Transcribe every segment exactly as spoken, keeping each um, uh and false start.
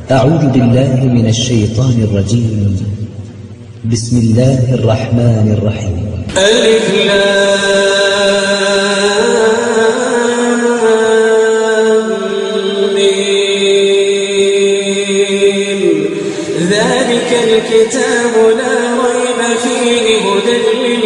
أعوذ بالله من الشيطان الرجيم. بسم الله الرحمن الرحيم. ألف لام ميم. ذلك الكتاب لا ريب فيه هدى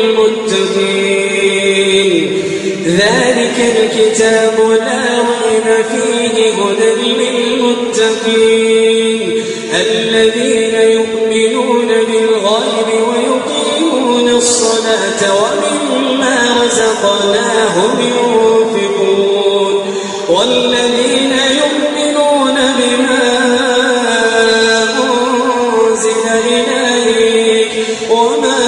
للمتقين. ذلك الكتاب لا ريب فيه هدى للمتقين الذين يؤمنون بالغيب ويقيمون الصلاة ومما رزقناهم ينفقون والذين يؤمنون بما أنزل إليك وما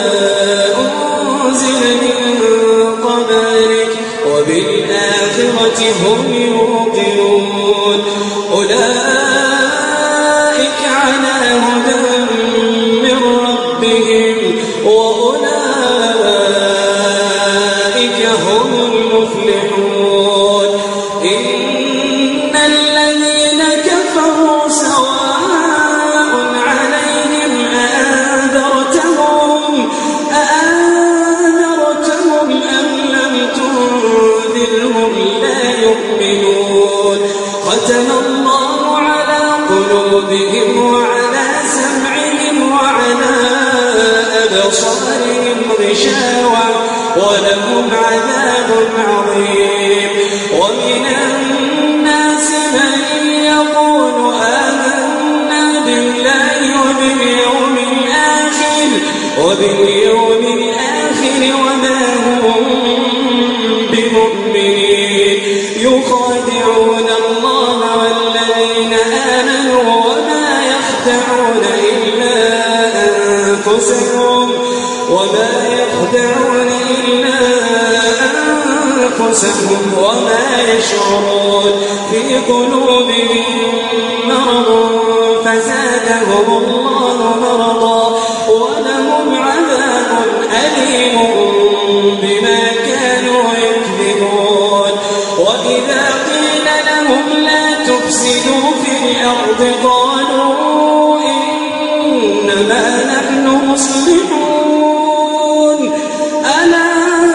أنزل من قبلك وبالآخرة هم يوقنون أولئك على هدى من ربهم وأولئك هم المفلحون. إن الذين كفروا سواء عليهم أأنذرتهم أأنذرتهم أم لم تنذرهم لا يؤمنون. ختم الله على قلوبهم وعلى سمعهم وعلى أبصارهم غشاوة ولهم عذاب عظيم. ومن الناس من يقول آمنا بالله وباليوم الآخر وباليوم الآخر وما هم بمؤمنين يخادعون الله والذين آمنوا وما يخدعون إلا أنفسهم وما يخدعون إلا أنفسهم وما يشعرون. في قلوبهم مرض فزادهم الله مرضا ولهم عذاب أليم بما كانوا يكذبون. وإذا قيل لهم لا تفسدوا في الأرض قالوا إنما نحن مصلحون ألا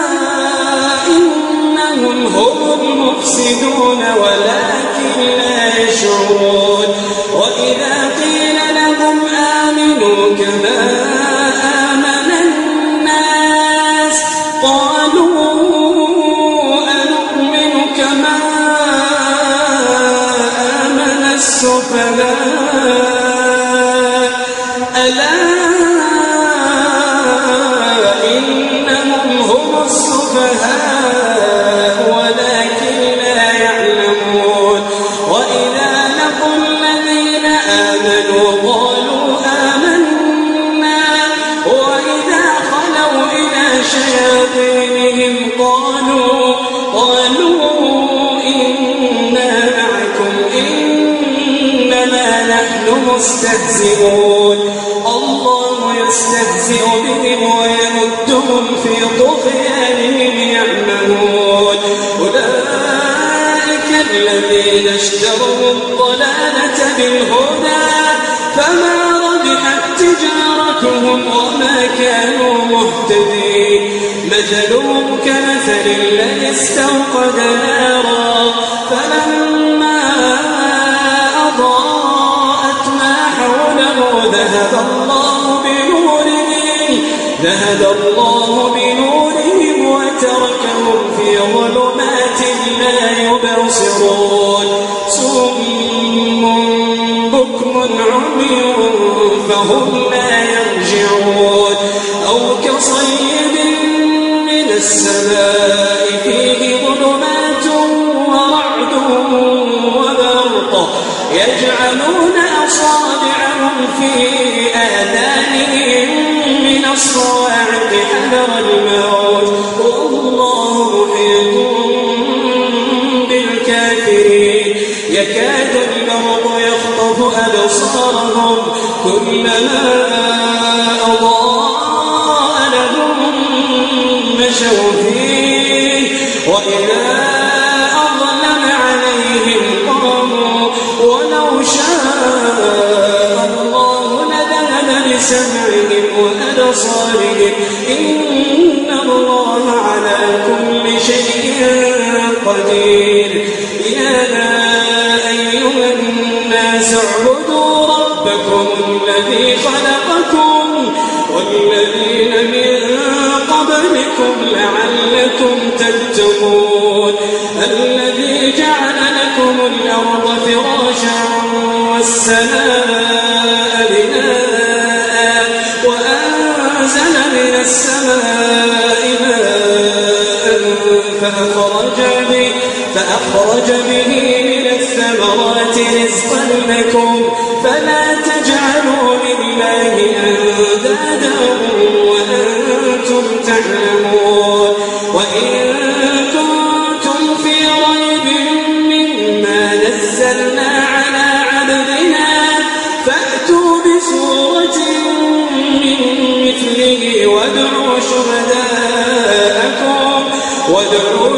إنهم هم المفسدون ولكن لا يشعرون. وإذا قيل لهم آمنوا كما آمن الناس قالوا أنؤمن كما آمن السفهاء ألا إنهم هم السفهاء ولكن لا يعلمون. وإذا لقوا الذين آمنوا قالوا آمنا وإذا خلوا إلى شياطينهم قالوا قالوا إنا معكم إنما نحن مستهزئون. الله يستهزئ بهم ويمدهم في طغيانهم يعمهون. أولئك الذين اشتروا الضلالة بالهدى فما ربحت تجارتهم وما كانوا مهتدين. مثلهم كمثل الذي استوقد نارا فلما أضاءت ما حوله ذهب الله بنورهم ذهب الله بنورهم وتركهم في ظلمات لا يبصرون. صم بكم عمي فهم لا يرجعون. أو كصيب من السماء فيه ظلمات ورعد وبرق يجعلون أصابعهم في آذانهم من الصواعق حذر الموت والله محيط بالكافرين. يكاد البرق يخطف أبصارهم كلما أضاء لهم مشوا فيه وإذا أظلم عليهم قاموا ولو شاء الناس اعبدوا ربكم الذي خلقكم والذين من قبلكم لعلكم تتقون الذي جعل لكم الأرض فراشا والسماء بناء وأنزل من السماء ماء فأخرج به, فأخرج به من الثمرات رزقا لكم فلا تجعلوا لله أندادا وأنتم تعلمون وإن كنتم في ريب مما نزلنا على عبدنا فأتوا بسورة من مثله وادعوا شهداءكم وادعوا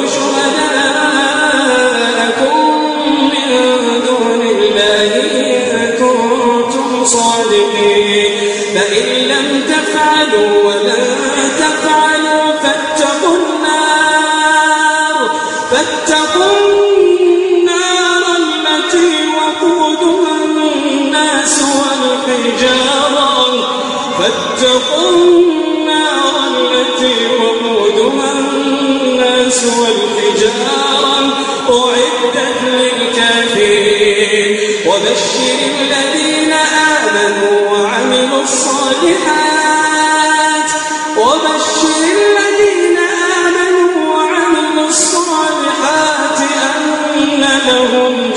شهداءكم من دون الله إن كنتم صادقين فإن لم تفعلوا ولن تفعلوا فاتقوا النار فاتقوا النار التي وقودها الناس والحجارة فاتقوا النار التي وقودها الناس والحجارة أعدت للكافرين وبشر الذين آمنوا وعملوا الصالحات وبشر الذين آمنوا وعملوا الصالحات أن لهم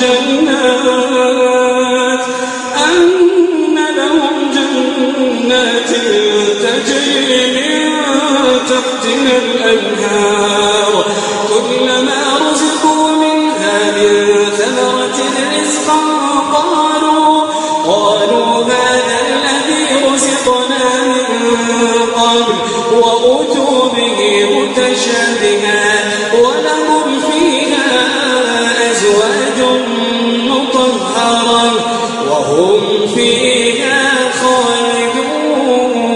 جنات أن لهم جنات تجري من تحتها الأنهار كلما رزقوا منها من ثمرة رزقا قالوا قالوا هذا الذي رزقنا من قبل وأتوا به متشابها ولهم فيها أزواج مطهرة وهم فيها خالدون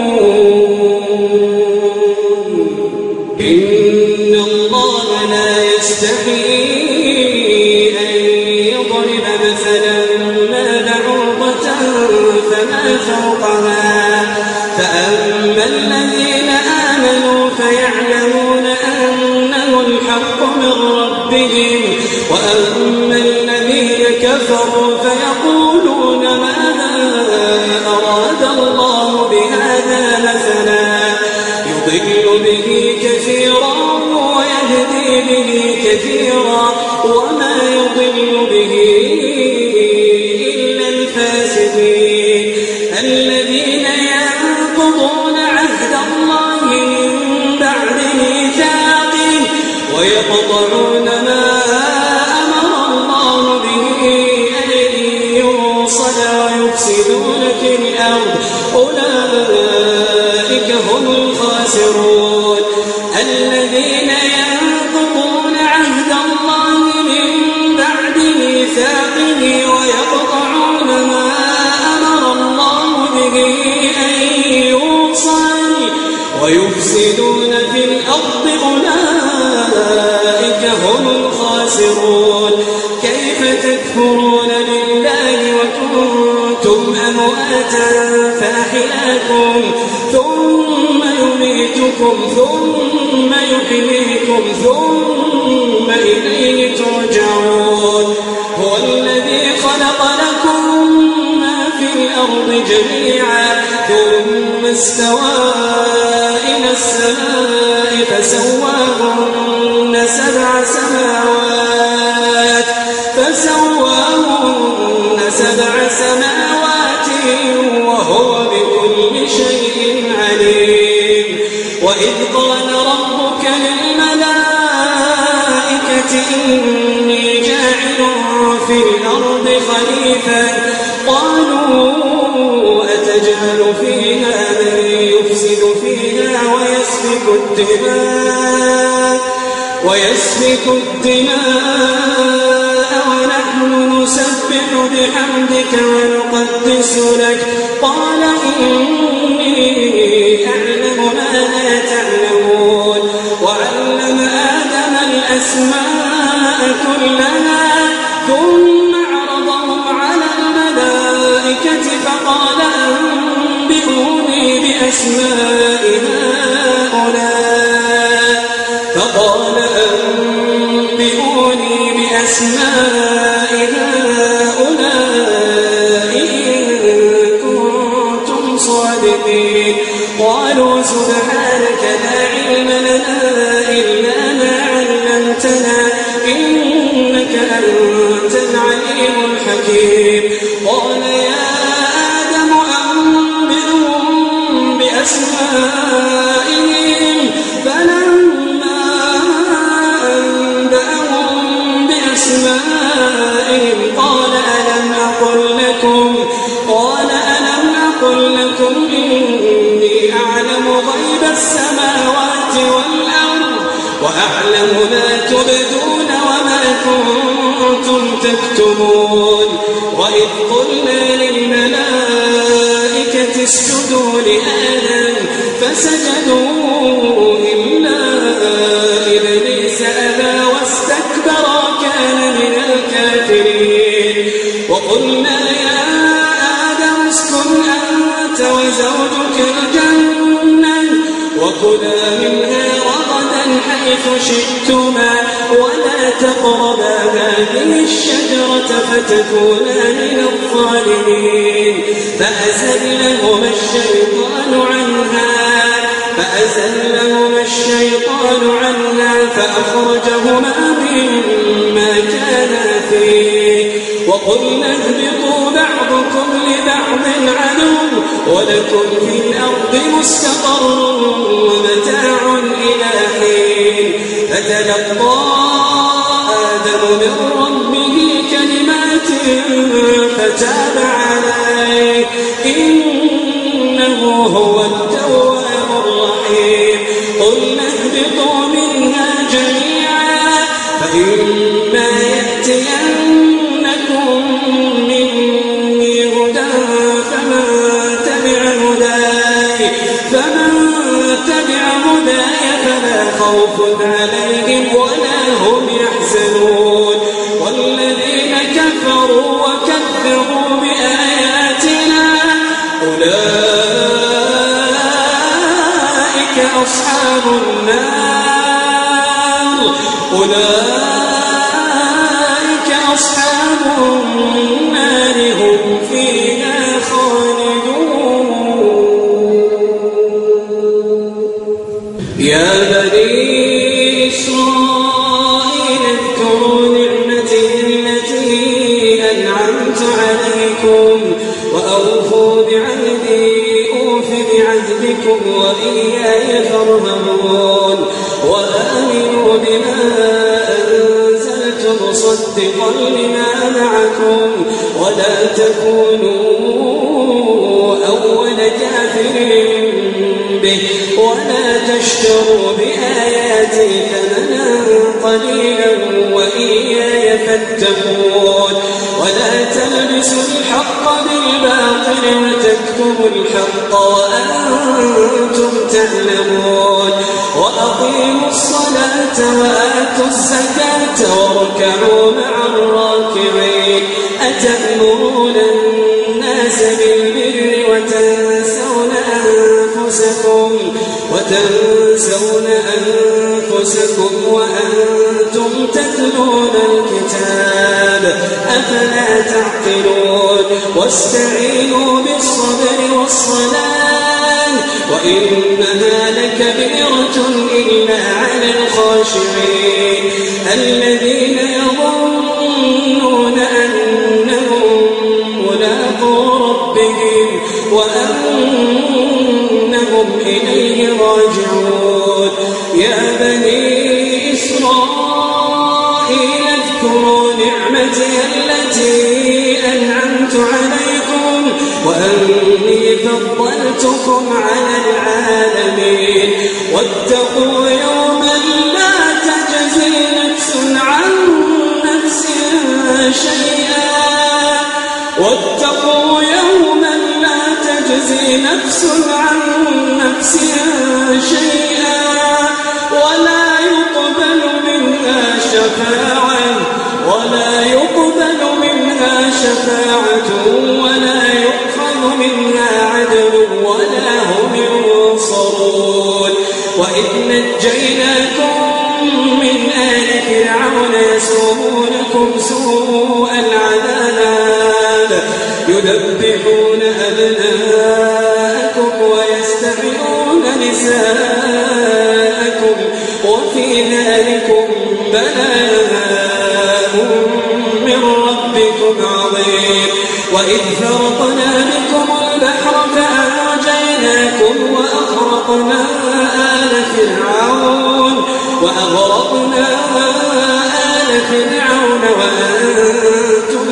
إن الله لا يستحيي أن يضرب مثلا ما بعوضة فما فوقها فأما الذين آمنوا فيعلمون أنه الحق من ربهم وأما الذين كفروا فيقولون ماذا أراد الله بهذا مثلا يضل به كثيرا ويهدي به كثيرا وما يضل به إلا الفاسقين الذين ينقضون عهد الله من بعد ميثاقه ويقطعون ما أمر الله به أن يوصل ويفسدون في الأرض أولئك هم الخاسرون الذين ينقضون عهد الله من بعد ميثاقه ويقطعون ما أمر الله به أن يوصل ويفسدون في الأرض أولئك هم الخاسرون كيف تكفرون بالله وكنتم أمواتا فأحياكم ثم يميتكم ثم يحييكم ثم إليه ترجعون هو الذي خلق لكم ما في الأرض جميعا ثم استوى إلى السماء فسواهن سبع سماوات فسواهن سبع سماوات وهو بكل شيء عليم وإذ قال ربك للملائكة إني جاعل في الأرض خليفة قالوا أتجعل فيها من يفسد فيها ويسفك الدماء ويسفك الدماء ونحن نسبح بحمدك ونقدس لك قال إني أعلم ما لا تعلمون وعلم آدم الأسماء كلها ثم عرضهم على الملائكة بأسماء هؤلاء فقال أنبئوني بأسماء هؤلاء إن كنتم صادقين قالوا سبحانك لا علم لنا إلا ما علمتنا إنك أنت العليم الحكيم قال يا آدم أنبئهم بأسمائهم فلما أنبأهم بأسمائهم قال ألم أقل لكم قال ألم أقل لكم إني أعلم غيب السماوات والأرض وأعلم ما تبدون وما كنتم تكتمون وإذ قلنا للملائكة اسجدوا لآدم فسجدوا إلا إبليس أبى واستكبر وكان من الكافرين وقلنا يا آدم اسكن أنت وزوجك الجنة وكلا منها رغدا حيث شئتما ولا تقربا هذه الشجرة فتكونا من الظالمين فأزلهما الشيطان عنها فأزلهما الشيطان عنها فأخرجهما مما كانا فيه وقلنا اهبطوا بعضكم لبعض عدو ولكم في الأرض مستقر ومتاع إلى حين فتلقى آدم من ربه كلمات فتاب عليه إنه هو التواب الرحيم قلنا اهبطوا منها جميعا فإما يأتينكم مني هدى فمن تبع هداي فمن تبع هداي فلا خوف عليهم ولا هم يحزنون والذين كفروا وكذبوا بآياتنا أولئك أصحاب النار أولئك أصحاب النار هم فيها خالدون يا بني إسرائيل اذكروا نعمتي التي أنعمت عليكم وأوفوا بعهدي أوف بعهدكم وإياي فارهبون وآمنوا بما أنزلت مصدقا لما معكم ولا تكونوا أول كافر به ولا تشتروا بآياتي ثمنا قليلا وإياي فاتقون ولا تلبسوا الحق بالباطل وتكتموا الحق وأنتم تعلمون وأقيموا الصلاة وآتوا الزكاة واركعوا مع الراكعين أتأمرون الناس بالبر وتنسون أنفسكم وتنسون أنفسكم وأنتم تتلون الكتاب أفلا تعقلون واستعينوا بالصبر والصلاة وإنها لكبيرة إلا على الخاشعين الذين يظنون أنهم ملاقو ربهم وأنهم إليه راجعون يا بني إسرائيل اذكروا نعمتي التي أنعمت عليكم وأني فضلتكم على العالمين واتقوا يوما لا تجزي نفس عن نفس شيئا واتقوا يوما لا تجزي نفس عن نفس شيئا ولا يقبل منها شفاعة ولا يقبل منها شفاعة ولا يؤخذ منها عدل ولا هم وإذ نجيناكم من آل فرعون يسومونكم سوء العذاب يذبحون أبناءكم ويستحيون نساءكم وفي ذلكم بلاء من ربكم عظيم وإذ فرقنا بكم البحر فأنجيناكم وأغرقنا آل فرعون وأغرقنا آل فرعون وأنتم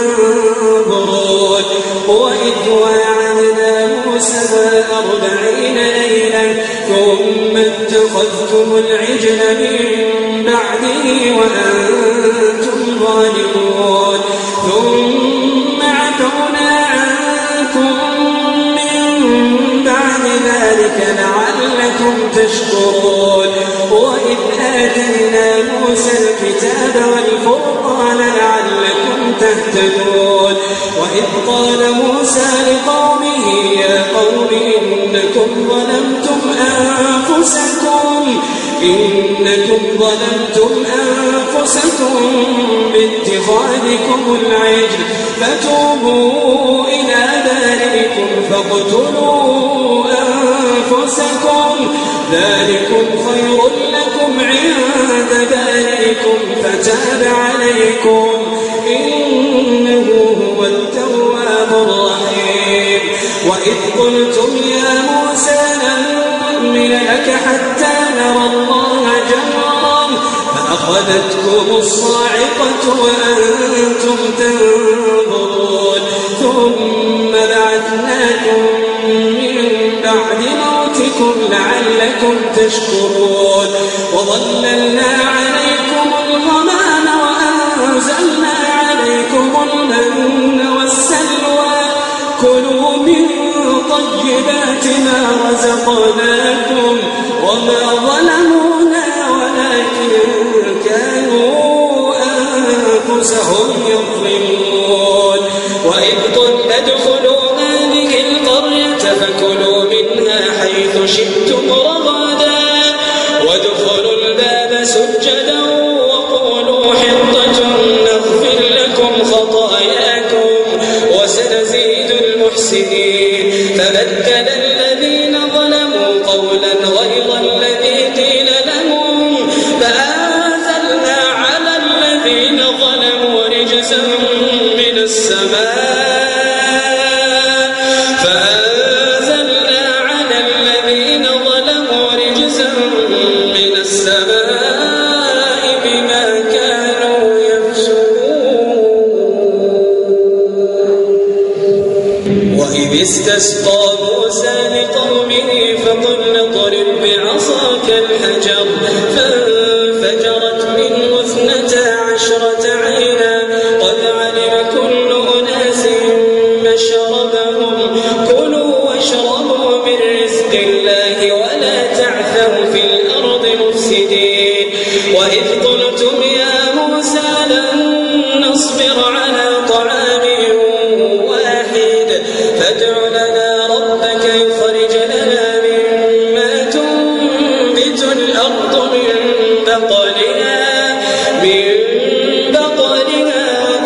تنظرون وإذ وعدنا موسى أربعين ليلة ثم اتخذتم العجل من بعده وأنتم ظالمون ثم عفونا عنكم من بعد ذلك لعلكم تشكرون وإذ آتينا موسى الكتاب والفرقان لعلكم تهتدون وإذ قال موسى لقومه يا قوم إنكم ظلمتم أنفسكم إنكم ظلمتم أنفسكم باتخاذكم العجل فتوبوا إلى بارئكم فاقتلوا أنفسكم ذلكم خير لكم عند بارئكم فتاب عليكم إنه هو التواب الرحيم وإذ قلتم يا موسى لن نؤمن لك حتى نرى الله جهرا فأخذتكم الصاعقة وأنتم تنظرون ثم بعثناكم من بعد موتكم لعلكم تشكرون وظللنا عليكم الغمام وأنزلنا عليكم المن والسلوى كلوا من طيبات ما رزقناكم وما ظلمونا ولكن كانوا أنفسهم يظلمون وإذ قلنا ادخلوا هذه القرية فكلوا منها حيث شئتم رغدا وادخلوا الباب سجدا وقولوا حطة نغفر لكم خطاياكم وسنزيد المحسنين فبدل الذين ظلموا قولا غير الذي قيل لهم فأنزلنا على الذين ظلموا رجزا من السماء فأنزلنا على الذين ظلموا رجزا من السماء بما كانوا يفسقون وإذ استسقى موسى لقومه فقلنا اضرب بعصاك الحجر فانفجرت منه اثنتا عشرة عينا قد علم كل أناس مشربهم كلوا واشربوا من رزق الله ولا تعثوا في الأرض مفسدين وإذ قلتم يا موسى لن نصبر على طعام واحد فادع لنا ربك يخرج لنا مما تنبت الأرض من بقلها من بقلها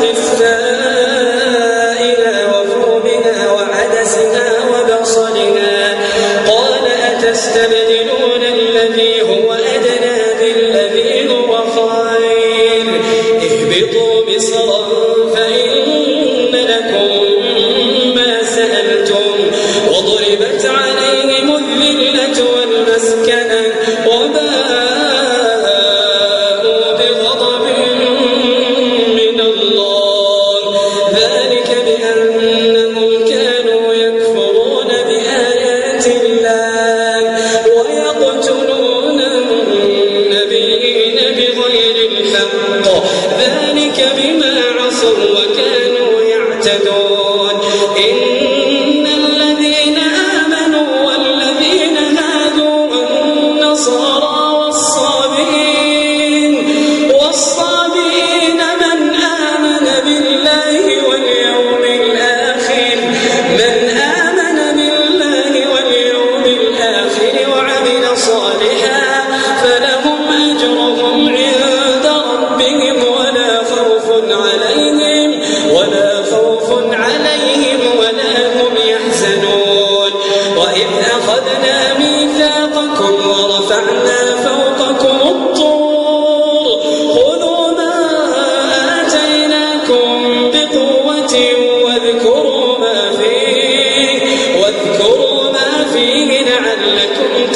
وقثائها وفومها وعدسها وبصلها قال أتستبدلون الذي هو أدنى بالذي هو خير اهبطوا مصرا فإن لكم ما سألتم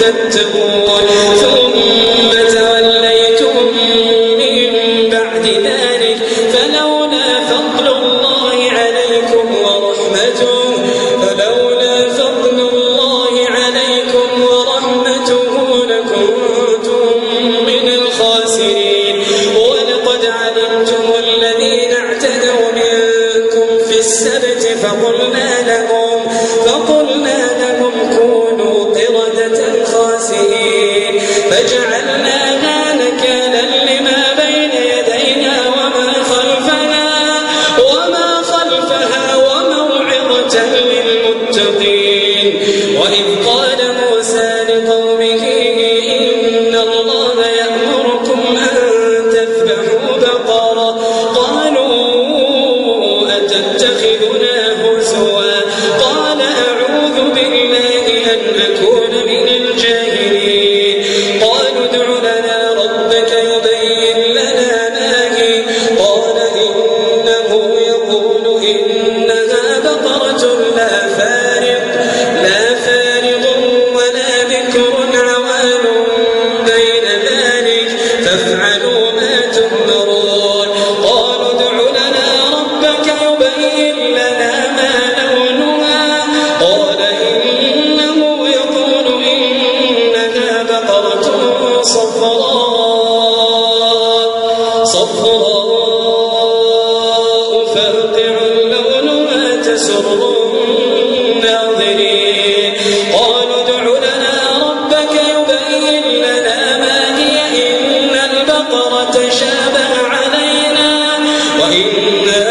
تتقون ثم توليتم من بعد ذلك فلولا فضل الله عليكم ورحمته فلولا فضل الله عليكم ورحمته لكنتم من الخاسرين ولقد علمتم الذين اعتدوا منكم في السبت فقلنا لهم فقلنا لهم كونوا قردة خاسئين فجعلناها نكالا لما بين يديها وما خلفنا وما خلفها وموعظة للمتقين وإذ قال موسى لقومه إن الله يأمركم أن تذبحوا بقرة قالوا أتتخذنا هزوا قال أعوذ بالله أن أكون من الجاهلين قالوا ادع لنا ربك يبين لنا ما هي قال إنه يقول إنها بقرة لا فارض لا فارض ولا بكر عوان بين ذلك فافعلوا ما تؤمرون قالوا ادع لنا ربك يبين لنا ما لونها قال إنه يقول إنها بقرة صفراء صفراء فاقع لونها تسر الناظرين قالوا ادع لنا ربك يبين لنا ما هي إن البقرة شابه علينا وإنا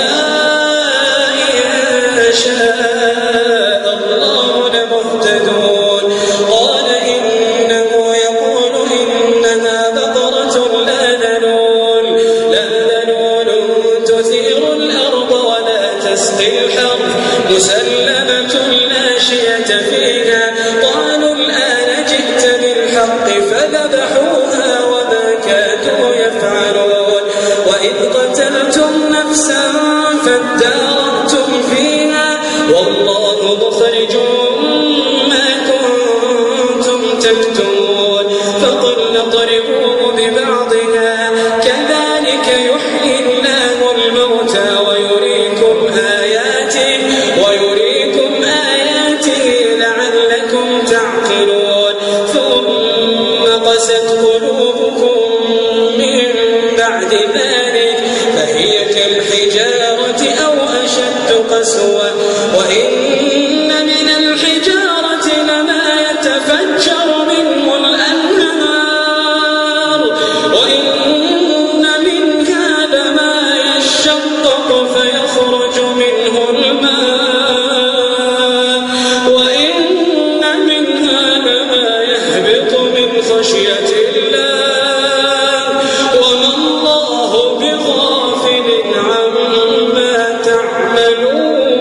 إن شاء الله لمهتدون قال إنه يقول إنها بقرة لا ذلول لا ذلول تثير الأرض ولا تسقي الحرث مسلمة لا شية فيها قالوا الآن جئت بالحق فذبحوها وما كادوا يفعلون وإذ قتلتم نفسا فادارأتم فيها والله مخرج ما كنتم تكتمون فقلنا اضربوه ببعضها كذلك يحيي الله الموتى ويريكم آياته ويريكم آياته لعلكم تعقلون ثم قست قلوبكم من بعد ذلك فهي كالحجارة أو أشد قسوة وإن من الحجارة لما يتفجر منه الأنهار وإن منها لما يشقق فيخرج منه الماء وإن منها لما يهبط من خشية الله وما الله بغافل عما تعملون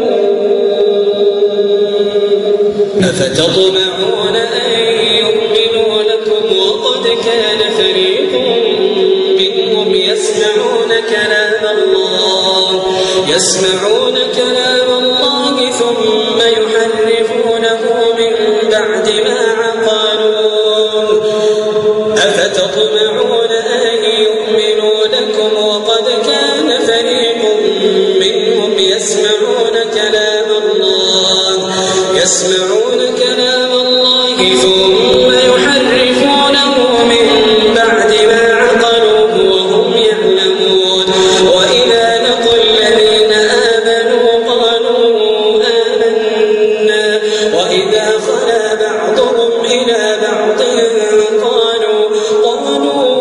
أفتطمعون أن يؤمنوا لكم وقد كان فريق منهم يسمعون كلام الله يسمعون كلام الله ثم يحرفونه من بعد ما عقلوه أفتطمعون أن يؤمنوا لكم وقد كان فريق منهم يسمعون كلام الله يسمعون كلام الله ثم يحرفونه من بعد ما عقلوه وهم يعلمون وإذا لقوا الذين آمنوا قالوا آمنا وإذا خلا بعضهم إلى بعض قالوا قالوا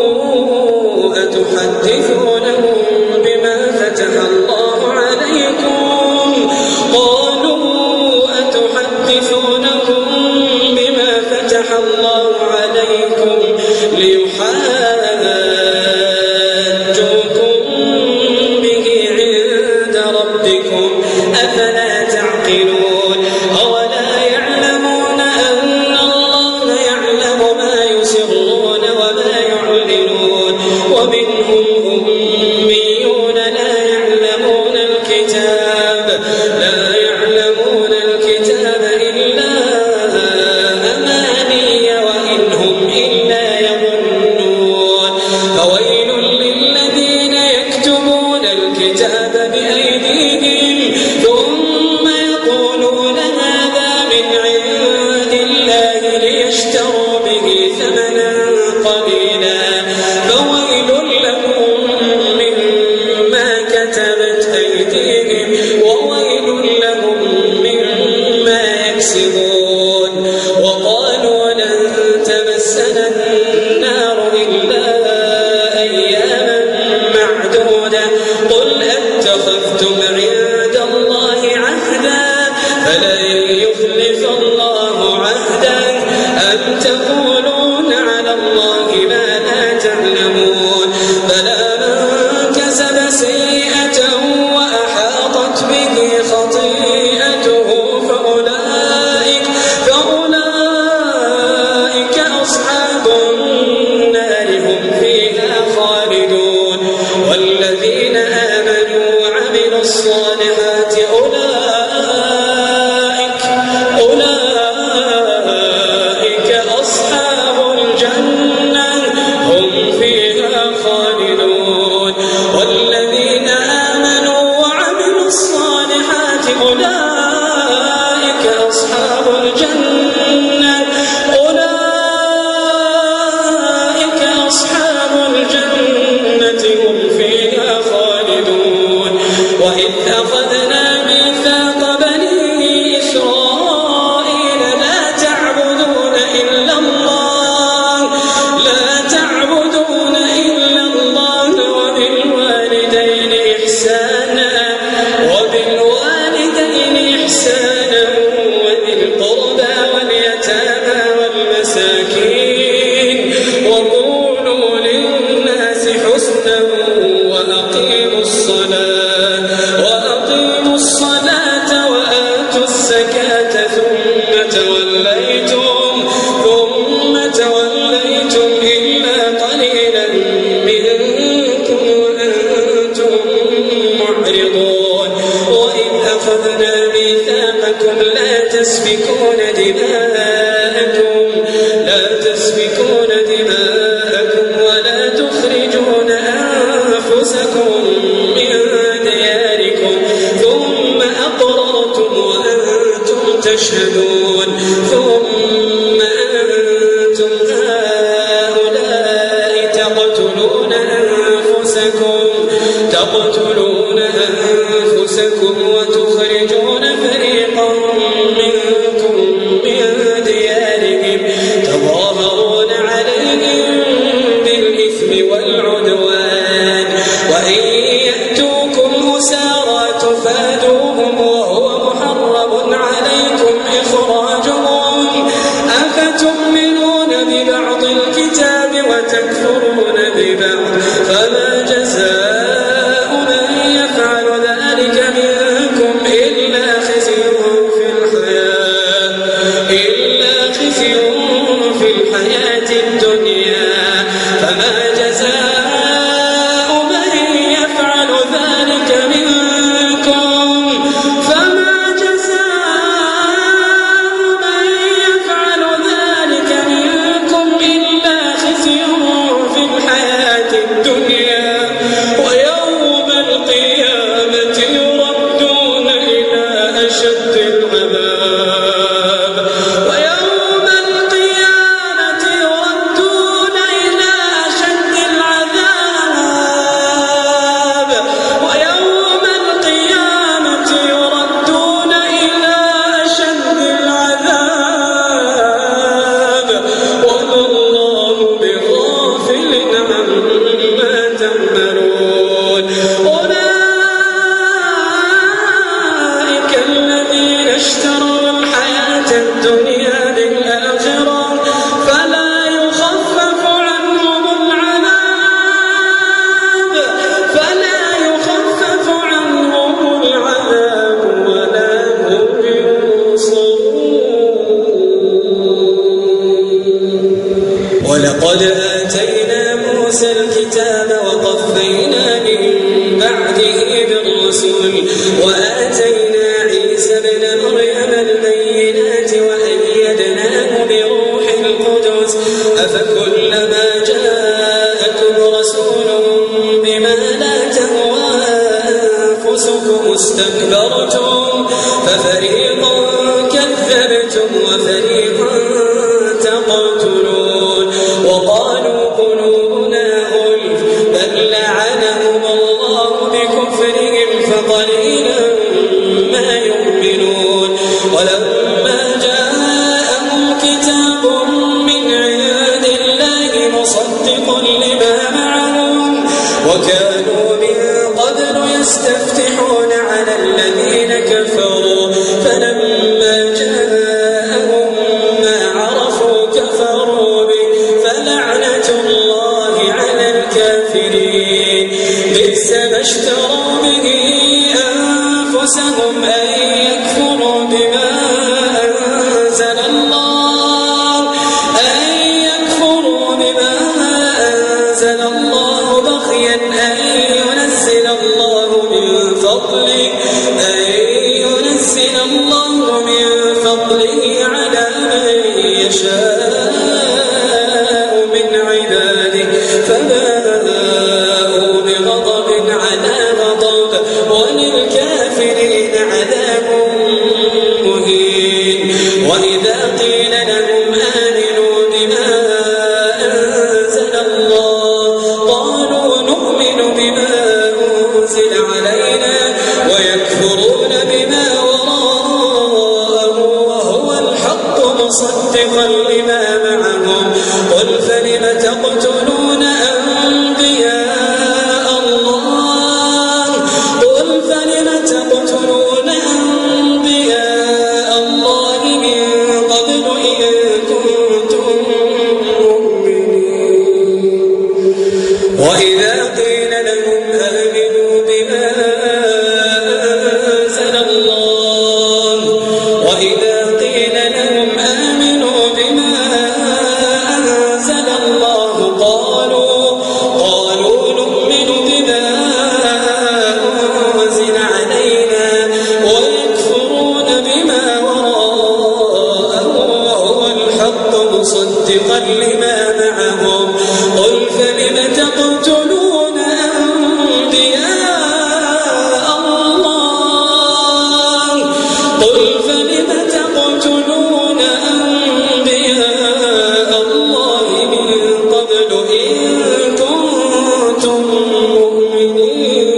أتحدثونهم بما فتح الله عليكم قالوا أتحدثونهم بما فتح الله عليكم ليحاجوكم به عند ربكم أفلا تعقلون أولا يعلمون أن الله يعلم ما يسرون وما يعلنون ومنهم أميون لا يعلمون الكتاب لا يعلمون الكتاب إلا أماني أولئك أصحاب الجنة أولئك أصحاب الجنة هم فيها خالدون. وإذ أخذنا ميثاق بني إسرائيل لا تعبدون إلا الله لا تعبدون إلا الله وبالوالدين إحسانا وبالوالدين إحسانا وذي القربى واليتامى والمساكين وقولوا للناس حسنا وأقيموا الصلاة وأقيموا الصلاة وآتوا الزكاة ثم توليتم ثم توليتم إلا قليلا منكم وأنتم معرضون. وإذ أخذنا ميثاقكم لا تسفكون دماءكم لا تسفكون دماءكم ولا تخرجون أنفسكم من دياركم ثم أقررتم وأنتم تشهدون. ثم أنتم هؤلاء تقتلون أنفسكم تقتلون أنفسكم وتخرجون فريقا منكم من ديارهم تظاهرون عليهم بالإثم والعدوان وإن يأتوكم أسارى تفادوهم وهو محرم عليكم إخراجهم أفتؤمنون ببعض الكتاب وتكفرون ببعض فما جزاء من يفعل ذلك منكم إلا خزي في الحياة إلا خزي في الحياة الدنيا فما جزاء من يفعل ذلك منكم فما جزاء من يفعل ذلك منكم إلا خزي في الحياة الدنيا ويوم القيامة يردون إلى أشد العذاب ويوم القيامة يردون إلى أشد العذاب ويوم القيامة يردون إلى أشد العذاب وما الله بغافل عما تعملون. أولئك الذين اشتروا الحياة الدنيا بالآخرة فلا يخفف عنهم العذاب فلا يخفف عنهم العذاب ولا هم ينصرون. ولقد آتينا موسى الكتاب وقفينا من بعده بالرسل وآتينا عيسى ابن مريم البينات وأيدناه بروح القدس أفكلما جاءكم رسول بما لا تهوى أنفسكم استكبرتم ففريقا كذبتم وفريقا تقتلون. وقالوا قلوبنا غلف بل لعنهم الله بكفرهم فقليلا ما يؤمنون. ولما جاءهم كتاب من عند الله مصدق لما معهم وكانوا من قبل يستفتحون على الذين كفروا فلما جاءهم ما عرفوا كفروا به فلعنة الله على الكافرين. بئس ما اشتروا به أنفسهم أن يكفروا بما أنزل الله أن يكفروا بما أنزل الله بغيا أن ينزل الله من فضله أن ينزل الله من فضله على من يشاء من عباده فباءوا بغضب على غضب وللكافرين عذاب مصدقا لما معهم قل فلم تقتلون أنبياء الله قل فلم تقتلون أنبياء الله من قبل إن كنتم مؤمنين وإذا قيل لهم آمنوا بما أنزل الله وإذا قيل لهم آمنوا بما أنزل الله قالوا قالوا نؤمن بما أنزل علينا ويكفرون بما وراءه وهو الحق مصدقا لما معهم قل فلم تقتلون أنبياء الله قل فلم تقتلون أنبياء الله من قبل إن كنتم مؤمنين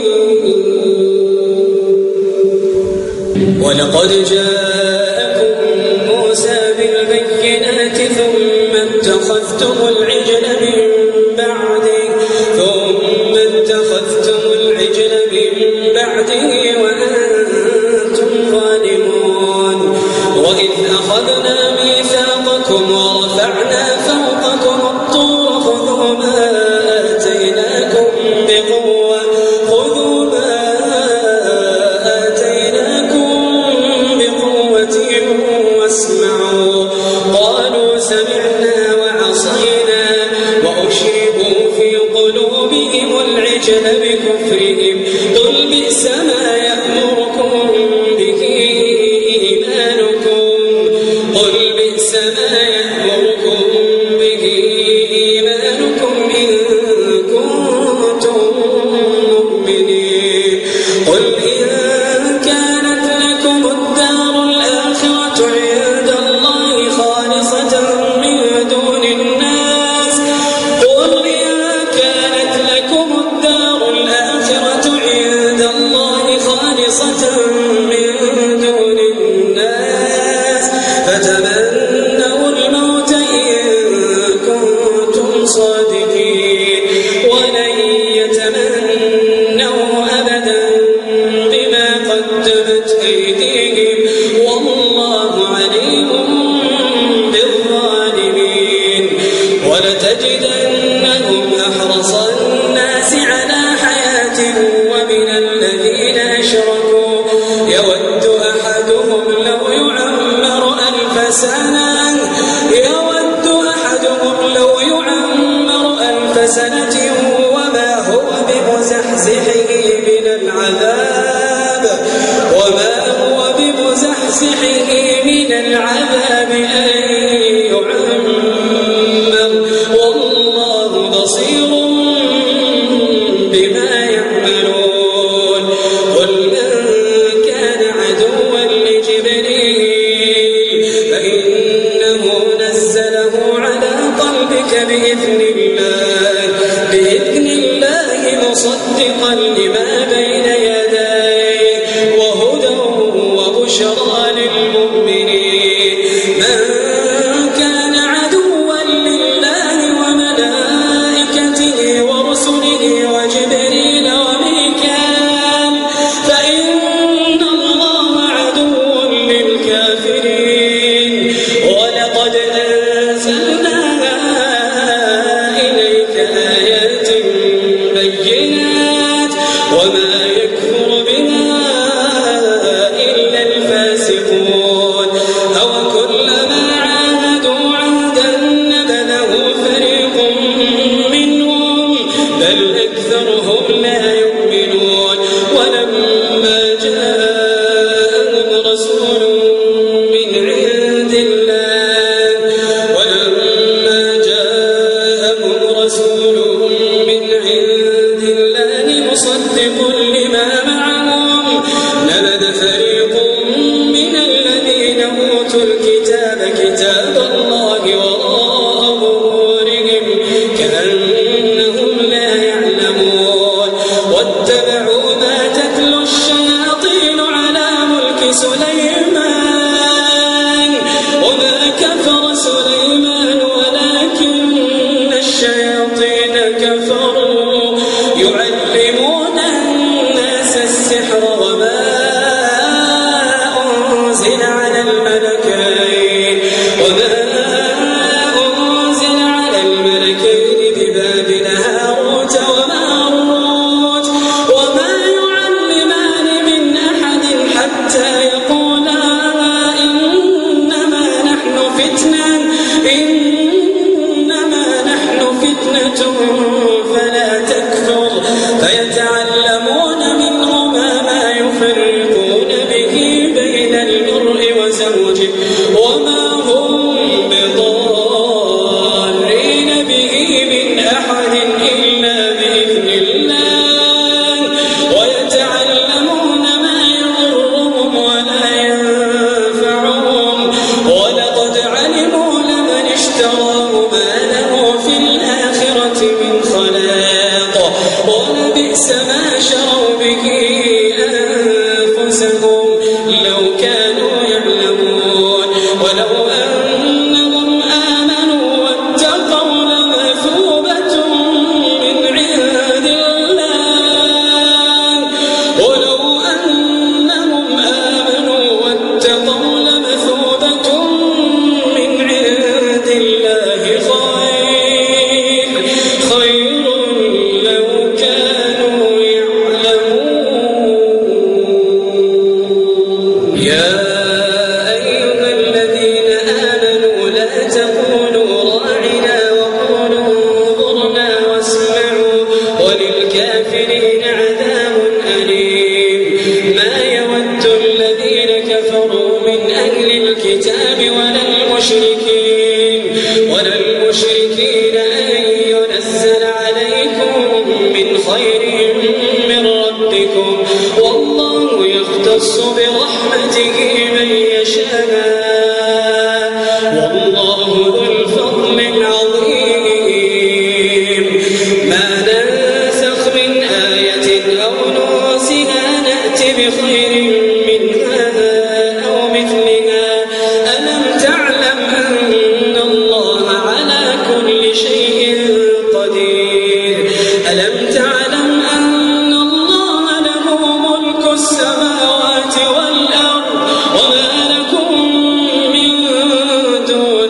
ولقد جاءكم موسى بالبينات ثم اتخذتم العجل من بعده ثم اتخذتم العجل من بعده وأنتم ظالمون وإذ أخذنا ميثاقكم ورفعنا فوقكم الطور خذوا ما آتيناكم بقوة خذوا ما آتيناكم بقوة واسمعوا قالوا سمعنا وعصينا وأشربوا في قلوبهم العجل بكفرهم قل بئس ما يأمركم به إيمانكم قل بئس ما يأمركم به إيمانكم إن كنتم مؤمنين قل إن كانت لكم الدار الآخرة عند الله خالصة من دون الناس قل إن كانت لكم الدار الآخرة عند الله خالصة من دون الناس فتمنوا الموت إن كنتم صادقين ولن يتمنوا أبدا بما قدمت أيديهم والله عليم بالظالمين ولتجدنهم أحرص الناس على حياة ومن الذين أشركوا يود أحدهم لو يعمر ألف سنة يود أحدهم لو يعمر ألف سنة وما هو بمزحزحه من العذاب وما هو بمزحزحه من العذاب أن يعمر والله بصير بما يعملون قل من كان عدوا لجبريل فإنه نزله على قلبك بإذن الله بإذن الله مصدقا لما بين يديه وهدى وبشرى للمؤمنين من كان عدوا لله وملائكته ورسله وجبريل وميكال فإن الله عدو للكافرين ولقد أنزلنا إليك آيات بينات وما يكفر بها إلا الفاسقون أو كلما عاهدوا عهدا نبذه فريق منهم بل أكثرهم لا يؤمنون ولما جاءهم رسول من عند الله ولما جاءهم رسول من عند الله مصدق لما معهم نبذ فريق من الذين أوتوا الكتاب كتاب الله وراء ظهورهم كأنهم لا يعلمون واتبعوا ما تتلو الشياطين على ملك سليمان وما كفر سليمان زوجه وما هم بضارين به من أحد إلا بإذن الله ويتعلمون ما يضرهم ولا ينفعهم ولقد علموا لمن اشتراه ما له في الآخرة من خلاق ولبئس ما شروا به أنفسهم لو كانوا يعلمون ولو أنهم آمنوا واتقوا لمثوبة من عند الله ولو أنهم آمنوا واتقوا لمثوبة من عند الله خير خير لو كانوا يعلمون يا أيها الذين آمنوا لا تقولوا راعنا وقولوا انظرنا واسمعوا وللكافرين عذاب أليم ما يود الذين كفروا من أهل الكتاب ولا المشركين ولا المشركين أن ينزل عليكم من خير من ربكم والله يختص برحمته من يشاء والله ذو الفضل العظيم ما ننسخ من آية أو ننسها نأتي بخير منها أو مثلها ألم تعلم أن الله على كل شيء قدير ألم تعلم أن الله له ملك السماوات والأرض وما لكم من دون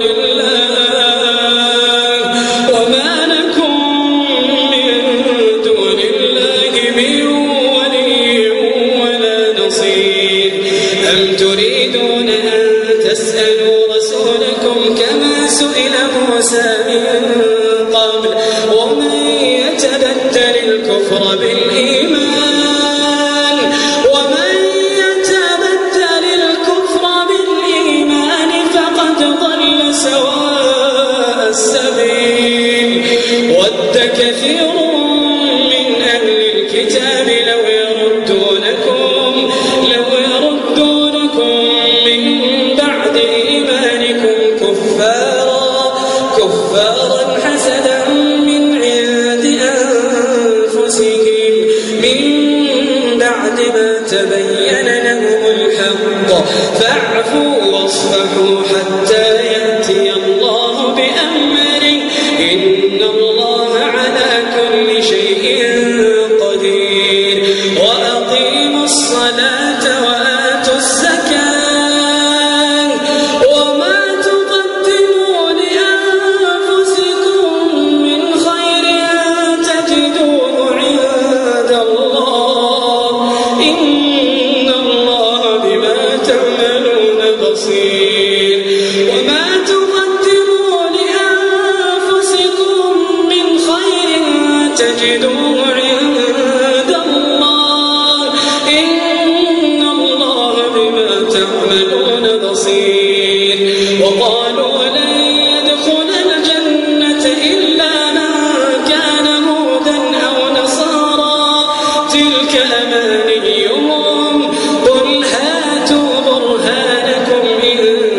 الله وما لكم من دون الله من ولي ولا نصير أم تريدون أن تسألوا رسولكم كما سئل موسى من قبل ومن يتبدل الكفر بالإيمان ومن يتبدل الكفر بالإيمان فقد ضل سواء السبيل ود كثير من أهل الكتاب لو يردونكم لو يردونكم من بعد إيمانكم كفارا كفارا حسدا من عند أنفسهم من بعد ما تبين لهم الحق فاعفوا واصفحوا حتى يأتي الله بأمره إن الله على كل شيء قدير وأقيموا الصلاة وآتوا الزكاة وما تقدموا لأنفسكم من خير تجدوه عند الله إن الله بما تعملون بصير وما تقدموا لأنفسكم من خير تجدوه عند الله إن الله بما تعملون بصير وقالوا لن يدخل الجنة إلا من كان هودا أو نصارى تلك أمانيهم قل هاتوا برهانكم إن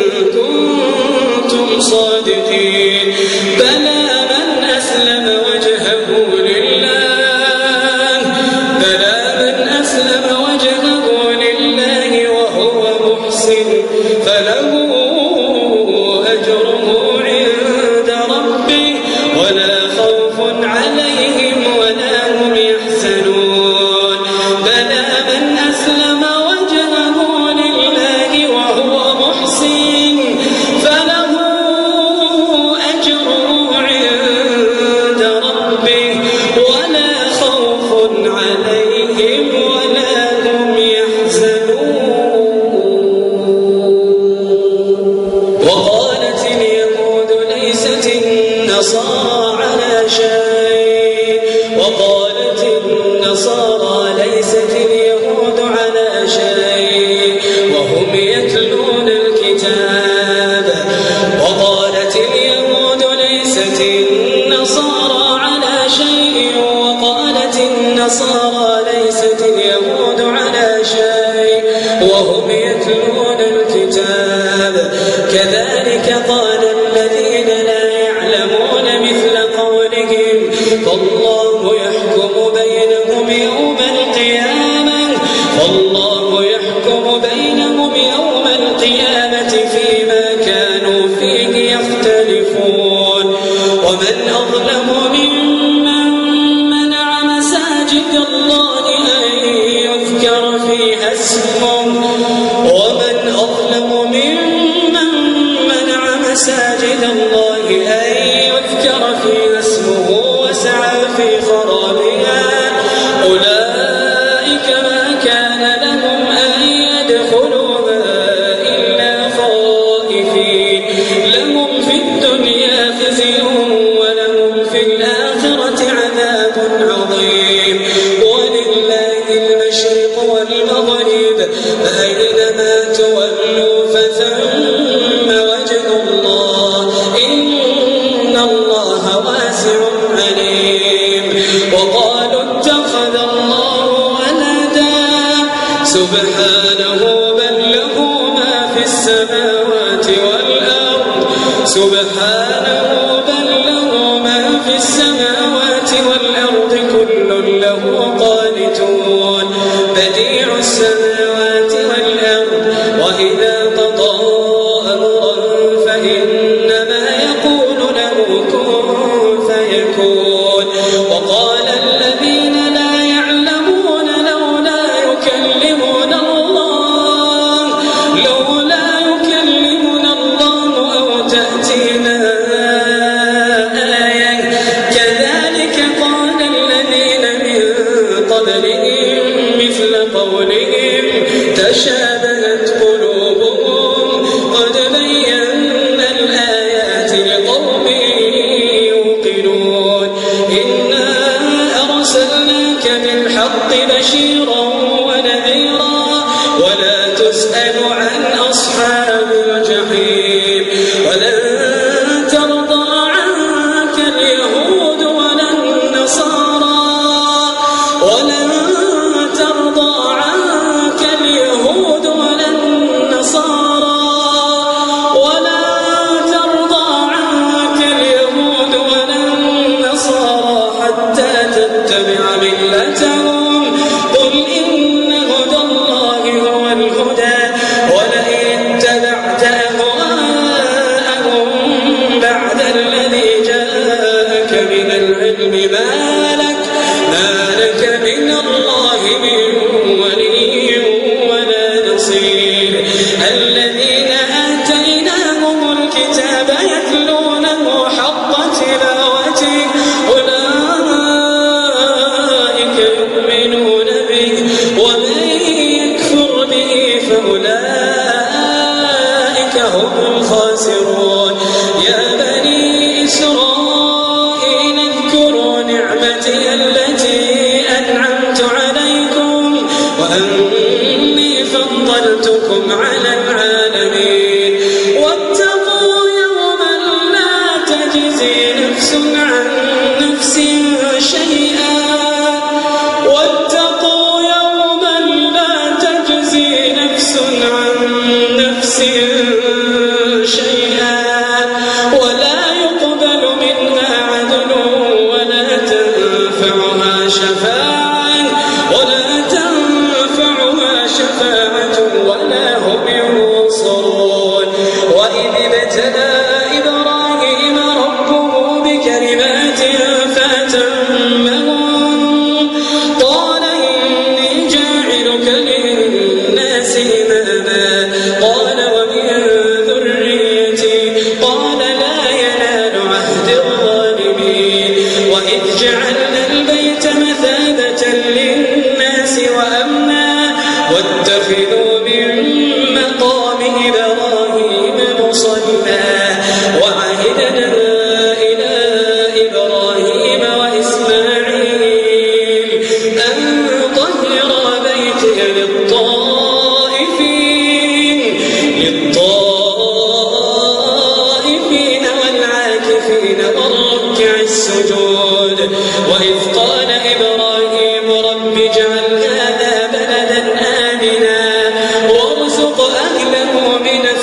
كنتم صادقين بلى من أسلم وجهه لله بلى من أسلم وجهه لله وهو محسن فله أجره عند ربه ولا خوف عليهم ولا هم يحزنون بلى من أسلم وجهه لله وهو محسن فله أجره عند ربه ولا خوف عليهم ولا هم يحزنون الكتاب وقالت اليهود ليست النصارى على شيء وقالت النصارى ليست اليهود على شيء وهم يتلون الكتاب كذلك قال الذين لا يعلمون مثل قولهم فالله يحكم بينهم يوم القيامة فالله يحكم بينهم يوم القيامة فيما كانوا فيه يختلفون ومن أظلم ممن منع مساجد الله أن يذكر فيها اسمه ومن أظلم ممن منع مساجد الله أن يذكر فيها اسمه وسعى في خرابها أولئك ما كان لهم أن يدخلوها إلا خائفين لهم في الدنيا خزي ولهم في الآخرة عذاب عظيم ولله المشرق والمغرب فأينما تولوا فثم وجه الله إن الله واسع عليم وقالوا اتخذ الله ولدا سبحانه بل له ما في السماوات والأرض سبحانه بل له ما في السماوات والأرض كل له قانتون بديع السماوات والأرض وإذا قضى أمرا فإنما يقول له كن فيكون وقال الذين لا يعلمون لولا يكلمون الله لولا يكلمنا الله أو تأتينا آية كذلك قال الذين من قبلهم مثل قولهم تشابهت قلوبهم قد بينا الآيات لقوم يوقنون إنا أرسلناك بالحق بشيرا ونذيرا ولا تسأل عن أصحاب الجحيم ولن ترضى عنك اليهود ولا النصارى ولن ترضى عنك اليهود ولا النصارى ولا ترضى عنك اليهود ولا النصارى حتى تتبع ملتهم قل إن هدى الله هو الهدى ولئن اتبعت أهواءهم بعد الذي جاءك من العلم ما لك ما لك من الله من ولي ولا نصير الذين آتيناهم الكتاب يتلونه حق تلاوته أولئك يؤمنون به ومن يكفر به فأولئك هم الخاسرون يا بني إسرائيل اذكروا نعمتي التي أنعمت عليكم وأني فضلتكم على العالمين واتقوا يوما لا تجزي نفس عن نفس شيئا واتقوا يوما لا تجزي نفس عن نفس شيئا ولا يقبل منها عدل ولا تنفعها شفاعة ولا تنفعها شفاعة ولا هم ينصرون وإذ ابتلى إبراهيم ربه بكلمات فأتمهن قال إني جاعلك للناس إماما قال ومن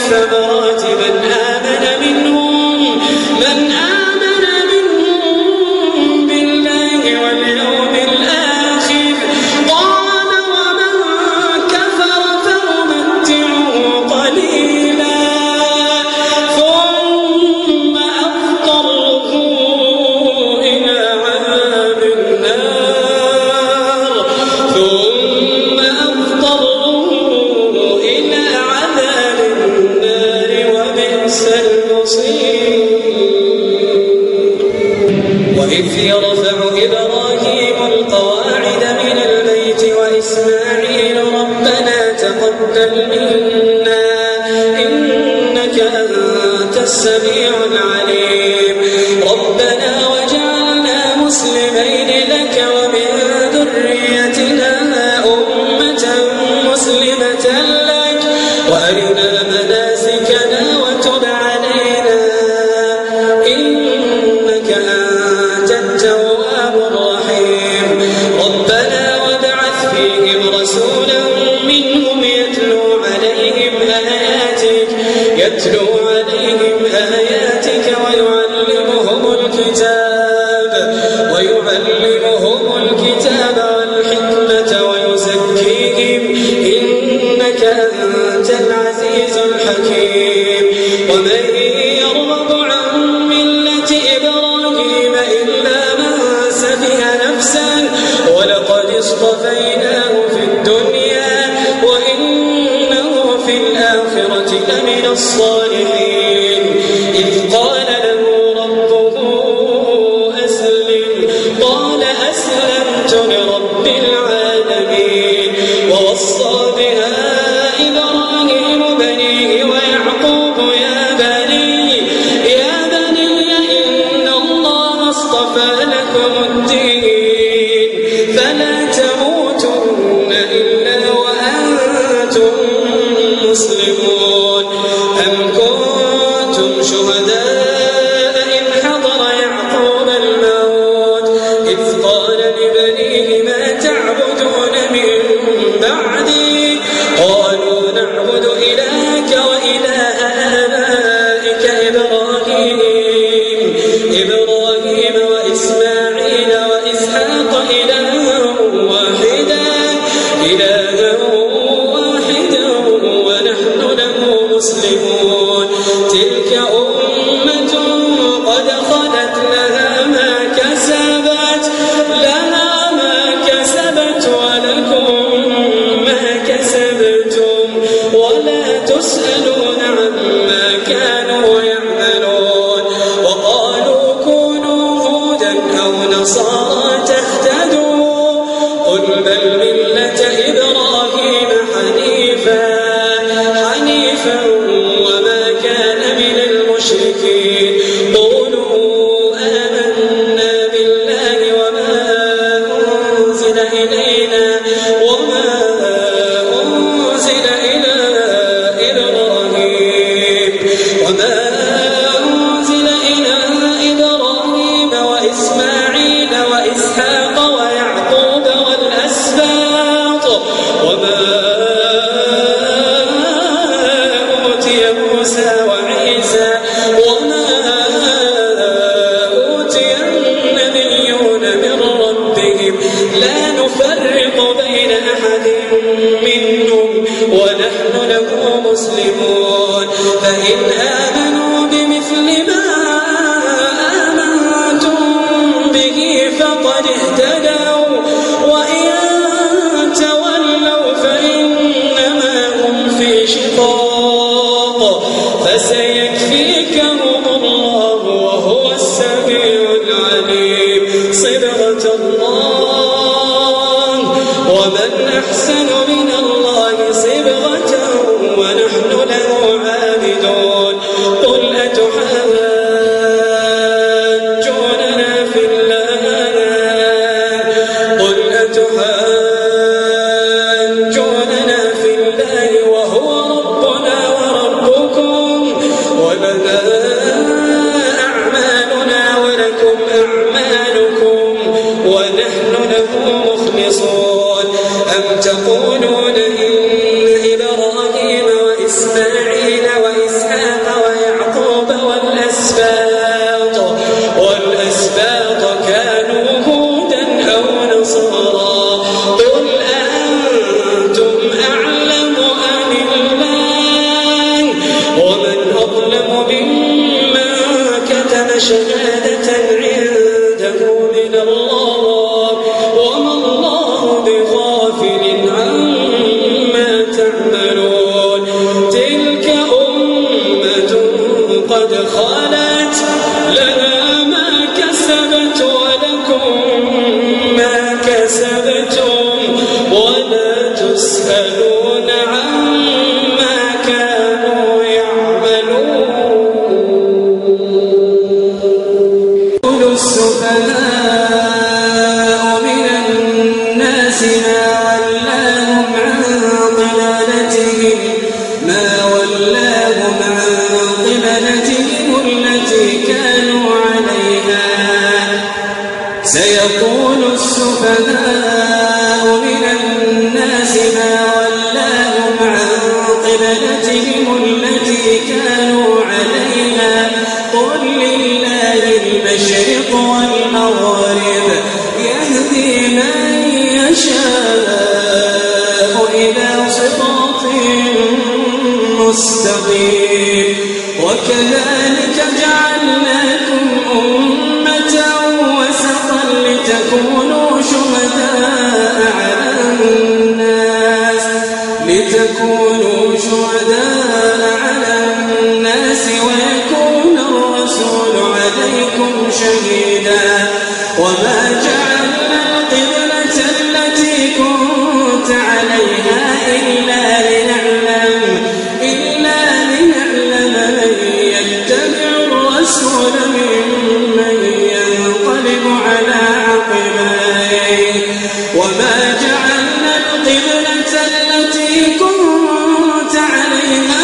الثمرات من آمن منهم من آمن منهم بالله واليوم الآخر قال ومن كفر فأمتعه قليلا ثم أضطره إلى عذاب النار ثم أضطره إلى عذاب النار وبئس المصير. وإذ يرفع إبراهيم القواعد من البيت وإسماعيل ربنا تقبل منا إنك أنت السميع العليم ربنا وجعلنا مسلمين لك ومن ذريتنا أمة مسلمة لك وأرنا مناسكنا وتب علينا إنك أنت التواب الرحيم ربنا وابعث فيهم رسولا منهم يتلو عليهم آياتك يتلو عليهم آياتك ويعلمهم الكتاب ويعلمهم الكتاب والحكمة ويزكيهم إنك أنت العزيز الحكيم. ومن يرغب عن ملة إبراهيم إلا من سفه نفسه ولقد اصطفيناه في الدنيا وإنه في الآخرة لمن الصالحين. إذ قال له ربه أسلم قال أسلمت لرب العالمين ووصى بها إبراهيم بنيه ويعقوب يا بني يا بني إن الله اصطفى لكم الدين فلا تموتن إلا وأنتم مسلمون. أم كنتم شهداء إذ حضر يعقوب الموت إذ قال لبنيه ما تعبدون من بعدي قالوا نعبد إلهك وإله آبائك إبراهيم إبراهيم وإسماعيل وإسحاق إلها واحدا إلها واحدا ونحن له مسلمون. تلك أمة قد خلت لها ما كسبت لها ما كسبت ولكم ما كسبتم ولا تسألون عما كانوا يعملون. وقالوا كونوا هودا أو نصارى تهتدوا قل بل ملة إبراهيم حنيفا حنيفا وما كان من المشركين. قولوا آمنا بالله وما أنزل إلينا وما أنزل إلى إبراهيم وما أنزل إلى إبراهيم وإسماعيل وإسحاق ويعقوب والأسباط وما أوتي موسى وعيسى وما أوتي النبيون من ربهم لا نفرق بين أحد منهم ونحن له مسلمون. فإن آمنوا بمثل ما آمنتم به فقد اهتدوا وإن تولوا فإنما هم في شقاق فسيكفيكهم الله وهو السميع العليم. صبغة الله ومن أحسن من الله صبغة ونحن له عابدون. قل أتحاجوننا في الله قل أتحاجوننا في الله وهو ربنا وربكم ولنا وإسماعيل وإسحاق ويعقوب والأسباط والأسباط كانوا هودا أو نصارى قل أأنتم أعلم أم الله ومن أظلم ممن كتم شهادة عنده من الله وما الله بغافل عما تعملون تلك أمة قد خلت لها ما كسبت ولكم ما كسبتم ولا تسألون عما كانوا يعملون قل السفهاء من الناس ما ولاهم عن قبلتهم ما ولاهم عن قبلتهم التي كانوا عليها سيقول السفهاء من الناس ما ولاهم عن قبلتهم التي كانوا عليها قل لله المشرق والمغرب يهدي من يشاء إلى صراط مستقيم وكذلك جعلناكم أمة وسطا لتكونوا شهداء على الناس لتكونوا شهداء على الناس ويكون الرسول عليكم شهيدا وما جعلنا القبلة التي كنت عليها إلا لنعلم إلا لنعلم من يتبع الرسول ممن ينقلب على عقبيه وما جعلنا القبلة التي كنت عليها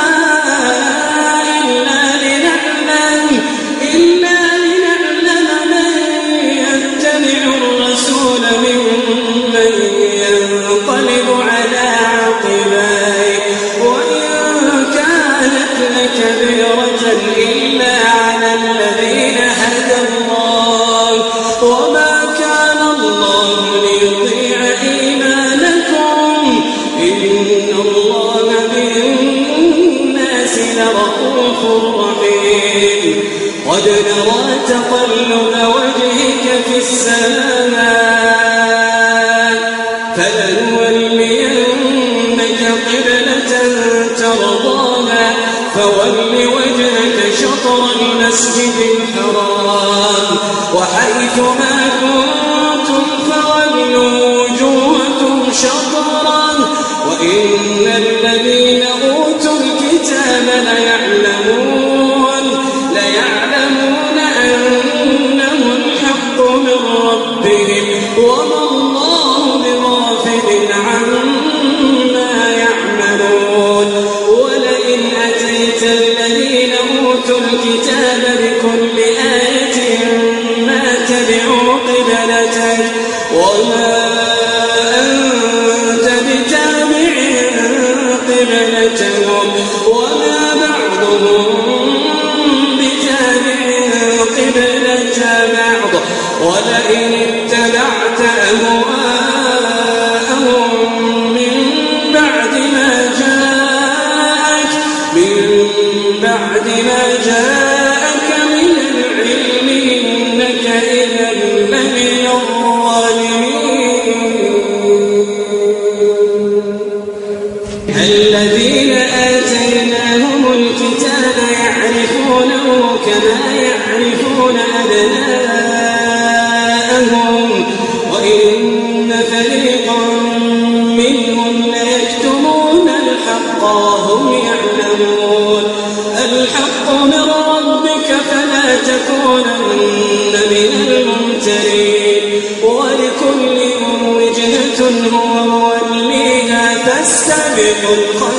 إلا لنعلم إلا لنعلم من يتبع الرسول ممن ينقلب على عقبيه وإن كانت لكبيرة إلا على الذين هدى الله وما كان الله ليضيع إيمانكم إن الله بالناس لرؤوف رحيم قد نرى تقلب وجهك في السماء فلنولينك قبلة ترضاها فول وجهك شطر المسجد الحرام وحيث ما كنتم فولوا وجوهكم شطرا وإن الذين أوتوا الكتاب ليعلمون ليعلمون أنه الحق من ربهم وما الله بغافل عما يعملون ولئن أتيت الذين أوتوا الكتاب بكل آية ما تبعوا قبلتك وما أنت بتابع قبلتهم وما بعضهم بتابع قبلة بعض ولئن اتبعت أهواءهم من بعد ما جاءك من بعد ما جاءك من العلم إنك إذا لمن الظالمين الذين آتيناهم الكتاب يعرفونه كما يعرفون أبناءهم وإن فريقا منهم ليكتمون الحق وهم يعلمون الحق من ربك فلا تكونن من الممترين ولكل وجهة هو موليها فاستبقوا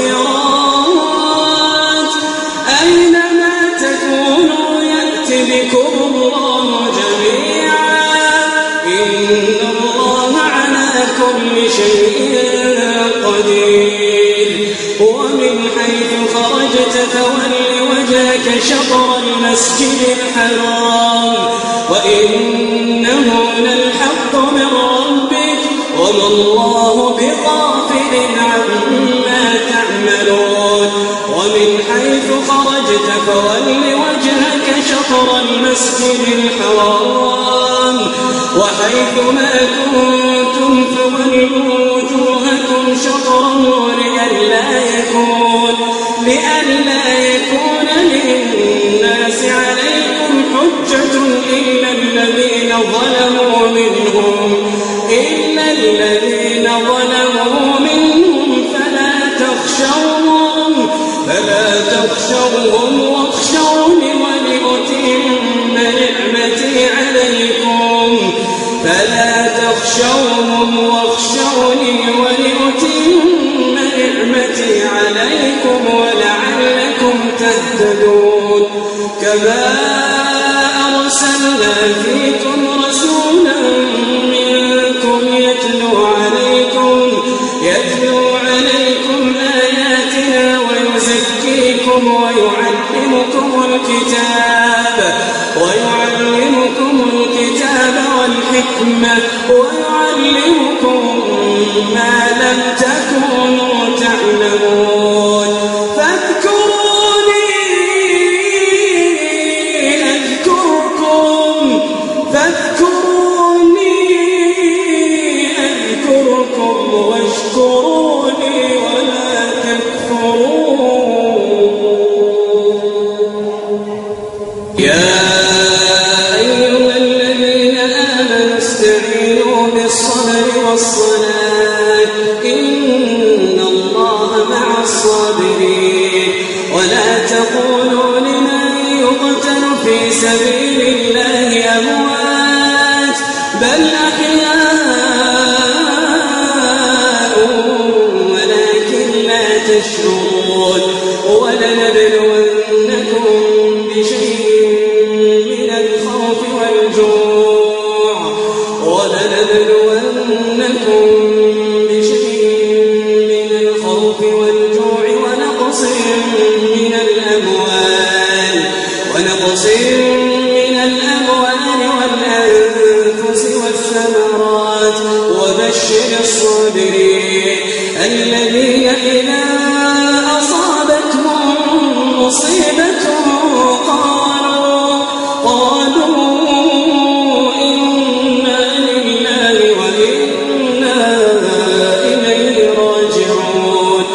الخيرات أينما تكونوا يأت بكم الله جميعا إن الله على كل شيء قدير ومن حيث خرجت فول وجهك شطر المسجد الحرام وإنه للحق من ربك وما الله بغافل عما تعملون ومن حيث خرجت فول وجهك شطر المسجد الحرام وحيث ما كنتم فولوا وجوهكم شطره لئلا يكون لئلا يكون للناس عليكم حجة إلا الذين ظلموا منهم إلا الذين ظلموا منهم فلا تخشوهم فلا تخشوهم واخشون ولأتم نعمتي عليكم فلا تخشوهم واخشوني ولأتم نعمتي عليكم ولعلكم تهتدون كما أرسلنا فيكم رسولا منكم يتلو عليكم يتلو عليكم آياتنا ويزكيكم ويعلمكم الكتاب ويعلمكم الكتاب والحكمة ويعلمكم ما لم تكونوا تعلمون فاذكروني أذكركم فاذكروني أذكركم واشكروني ولا تكفرون يا أيها الذين آمنوا استعينوا بالصبر والصلاة إن الله مع الصابرين ولا تقولوا لمن يقتل في سبيل الله أموات بل أحياء ولكن لا تشعرون ولنبلونكم بشيء من الخوف والجوع ولنبلونكم بشيء من الخوف والجوع ونقص من الأموال ونقص من الأموال والأنفس والثمرات وبشر الصابرين الذين إذا أصابتهم مصيبة قالوا قالوا إنا لله وإنا إليه راجعون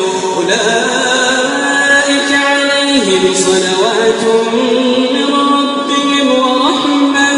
أولئك عليهم صلوات من ربهم ورحمة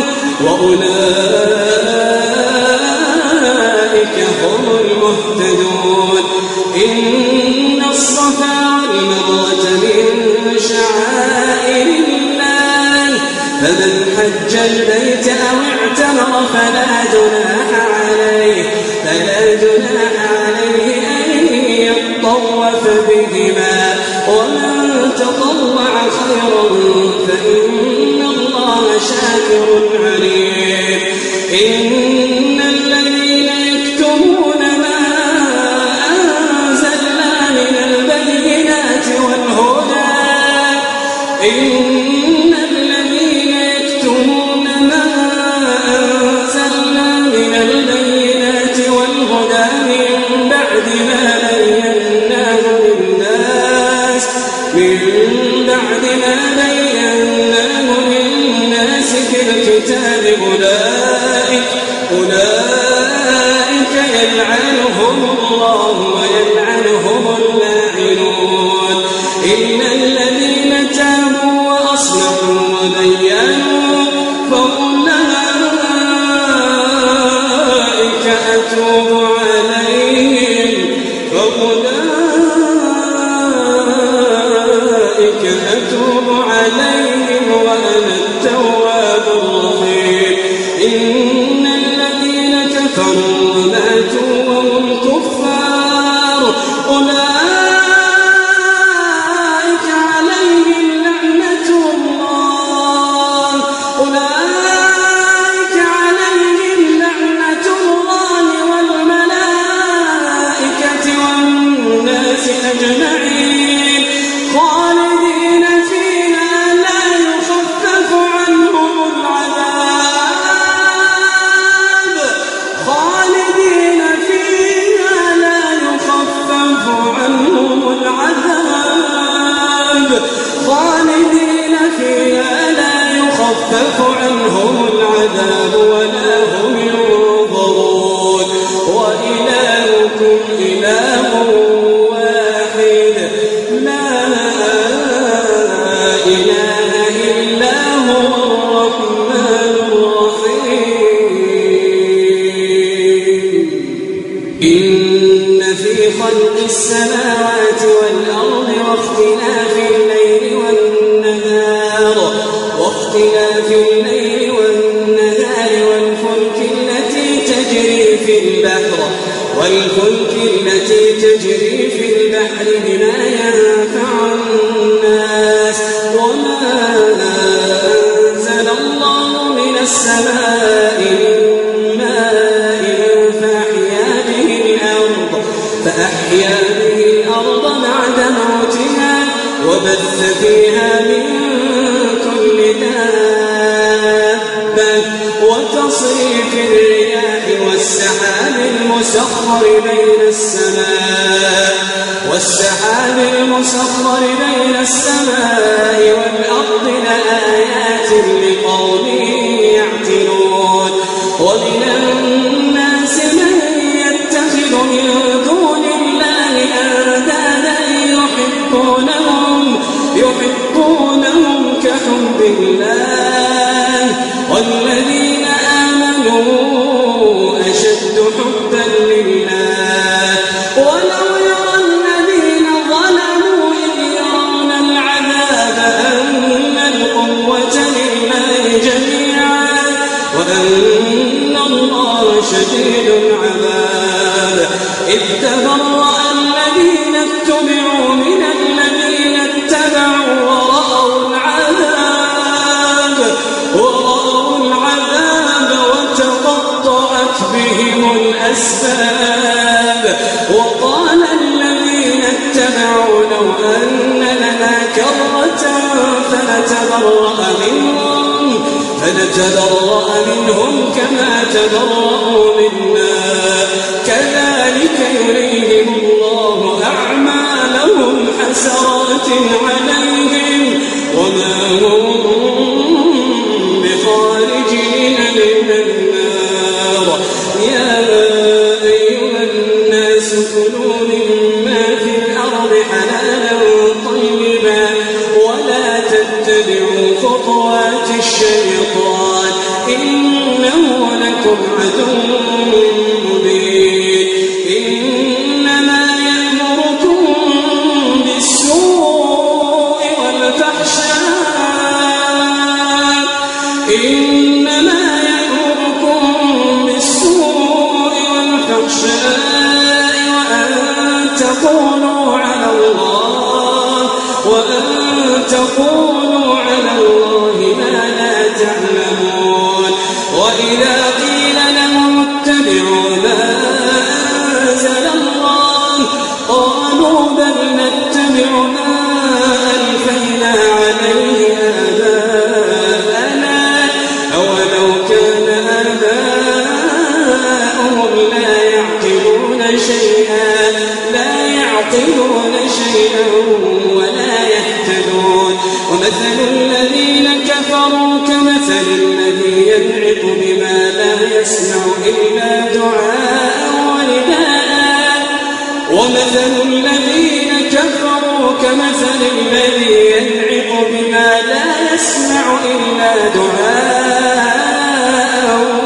وأولئك هم المهتدون إن الصفا والمروة من شعائر الله فمن حج البيت أو اعتمر فلا جناح عليه فلا جناح عليه أن يطوف بهما ومن تطوع خيرا فإن الله شاكر عليم إن الذين يكتمون ما أنزلنا من البينات والهدى إن الذين يكتمون ما أنزلنا من البينات والهدى من بعد ما بيناه للناس من بعد ما بيناه للناس في الكتاب أولئك أولئك يلعنهم الله ويلعنهم اللاعنون إلا الذين تابوا وأصلحوا وبينوا فأولئك أتوب عليهم فأولئك أتوب عليهم وأنا التواب الرحيم إن الذين كفروا وماتوا وهم كفار أولئك عليهم لعنة الله أولئك عليهم لعنة الله والملائكة والناس أجمعين خالدين والفلك التي تجري في البحر بما ينفع الناس وما أنزل الله من السماء من ماء فأحيا به الأرض فأحيا به الأرض بعد موتها وبث فيها من كل دابة وتصريف الرياح والسحاب المسخر بين السماء والسحاب المسخر بين السماء والأرض لآيات لقوم يعقلون ومن الناس من يتخذ من دون الله أندادا يحبونهم يحبونهم كحب الله والذين آمنوا أشد حبا لله ولو يرى الذين ظلموا إذ يرون العذاب أن القوة لله جميعا وأن الله شديد العذاب إذ تبرأ الذين اتبعوا من الذين اتبعوا ورأوا العذاب ورأوا العذاب وتقطعت بهم الأسباب وقال الذين اتبعوا لو أن لنا كرة فنتبرأ منهم فنتبرأ منهم كما تبرأوا منا كذلك يريهم الله أعمالهم حسرات عليهم وما هم بخارجين من النار يا أيها الناس كلوا مما في الأرض حلالا طيبا ولا تتبعوا خطوات الشيطان إنه لكم عدو مبين إنما يأمركم بالسوء والفحشاء إنما يأمركم بالسوء والفحشاء وأن تقولوا على الله وأن تقولوا على الله ما لا تعلمون وإذا قيل لهم اتبعوا ما أنزل الله قالوا بل نتبع ما ألفينا عليه آباءنا أولو كان آباؤهم لا يعقلون شيئا لا يعقلون شيئا ولا يهتدون ومثل الذين كفروا كمثل الذي ينعق بما لا يسمع إلا دعاء ونداء ومثل الذين كفروا كمثل الذي ينعق بما لا يسمع إلا دعاء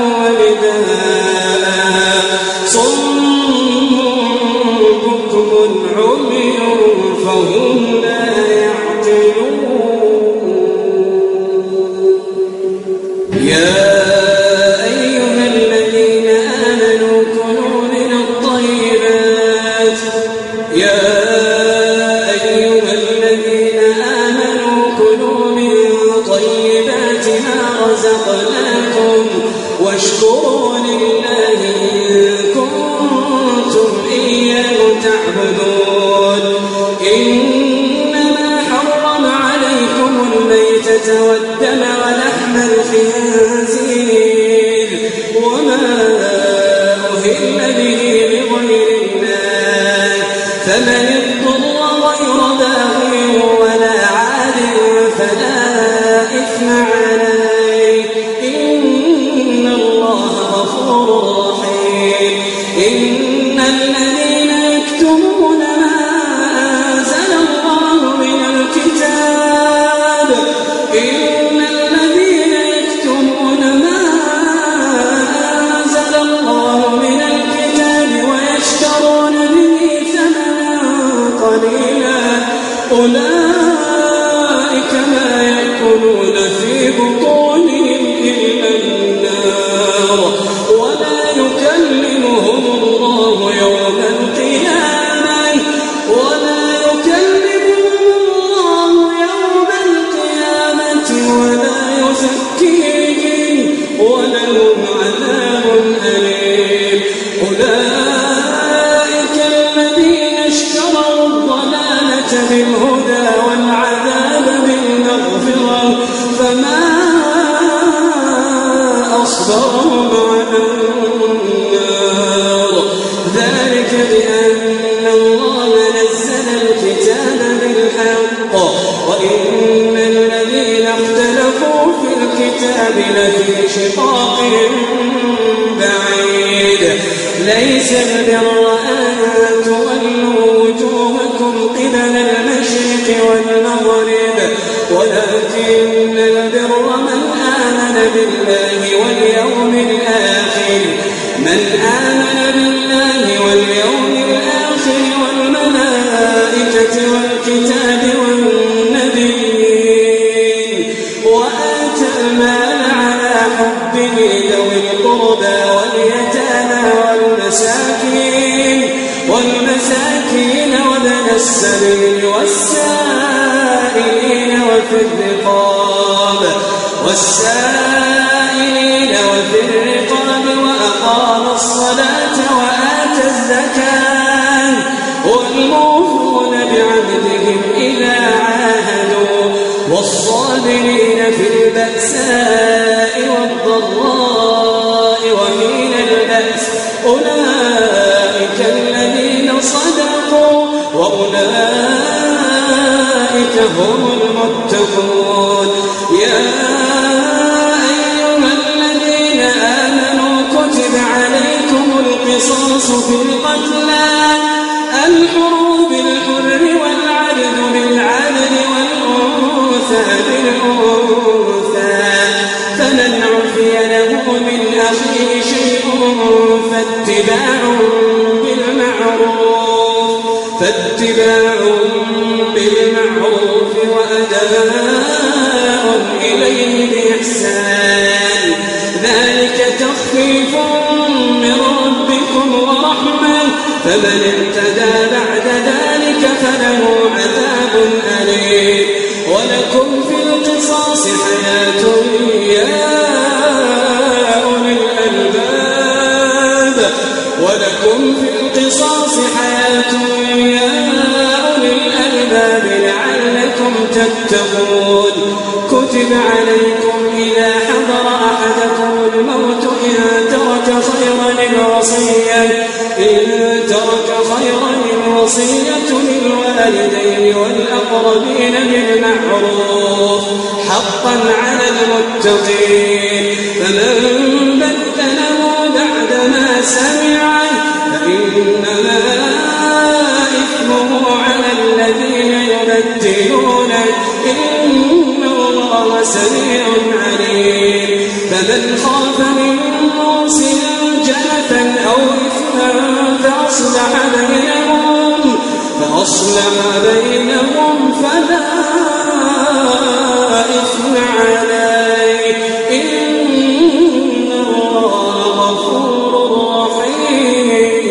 ونداء صم بكم عمي فهم لا يعقلون يا أيها الذين آمنوا كلوا من الطيبات يا أيها الذين آمنوا كلوا من طيبات ما رزقناكم واشكروا لله إن كنتم إياه تعبدون إنما حرم عليكم الميتة والدم ولحم الخنزير وما أهل به لغير الله فمن اضطر غير باغ ولا عاد فلا إثم عليه إن الله غفور رحيم إن الذين يكتمون ما أنزل الله من الكتاب إن الذين يكتمون الكتاب لفي شقاق بعيد ليس البر أن تولوا وجوهكم قبل المشرق والمغرب ولكن البر من آمن بالله واليوم الآخر من آمن بالله واليوم الآخر والملائكة والكتاب والنبيين وآتى المال على حبه ذوي القربى واليتامى والمساكين والمساكين وابن السبيل والسائلين وفي الرقاب والسائلين وفي الرقاب وأقام الصلاة وآتى الزكاة والموفون بعهدهم إذا عاهدوا والصابرين في البأساء والضراء وحين البأس أولئك الذين صدقوا وأولئك هم المتقون يا أيها الذين آمنوا كتب عليكم القصاص في القتلى الحر بالحر والعبد بالعبد والأنثى بالأنثى فمن عفي له من أخيه شيء فاتباع بالمعروف فاتباع بالمعروف وأداء إليه بإحسان ذلك تخفيف من ربكم ورحمة فمن اعتدى بعد ذلك فله عذاب أليم ولكم في القصاص حياة يا أولي الألباب ولكم في القصاص حياة يا أولي الألباب لعلكم تتقون كتب عليكم إذا حضر أحدكم الموت إن ترك خيرا الوصية إن ترك خيرا الوصية للوالدين والأقربين بالمعروف حقا على المتقين فمن بدله بعدما سمعه فإنما إثمه على الذين يبدلونه إن الله سميع عليم فمن خاف من موصٍ جنفا أو إثما فأصلح بينهم فأصلح بينهم فلا إثم عليه إن الله غفور رحيم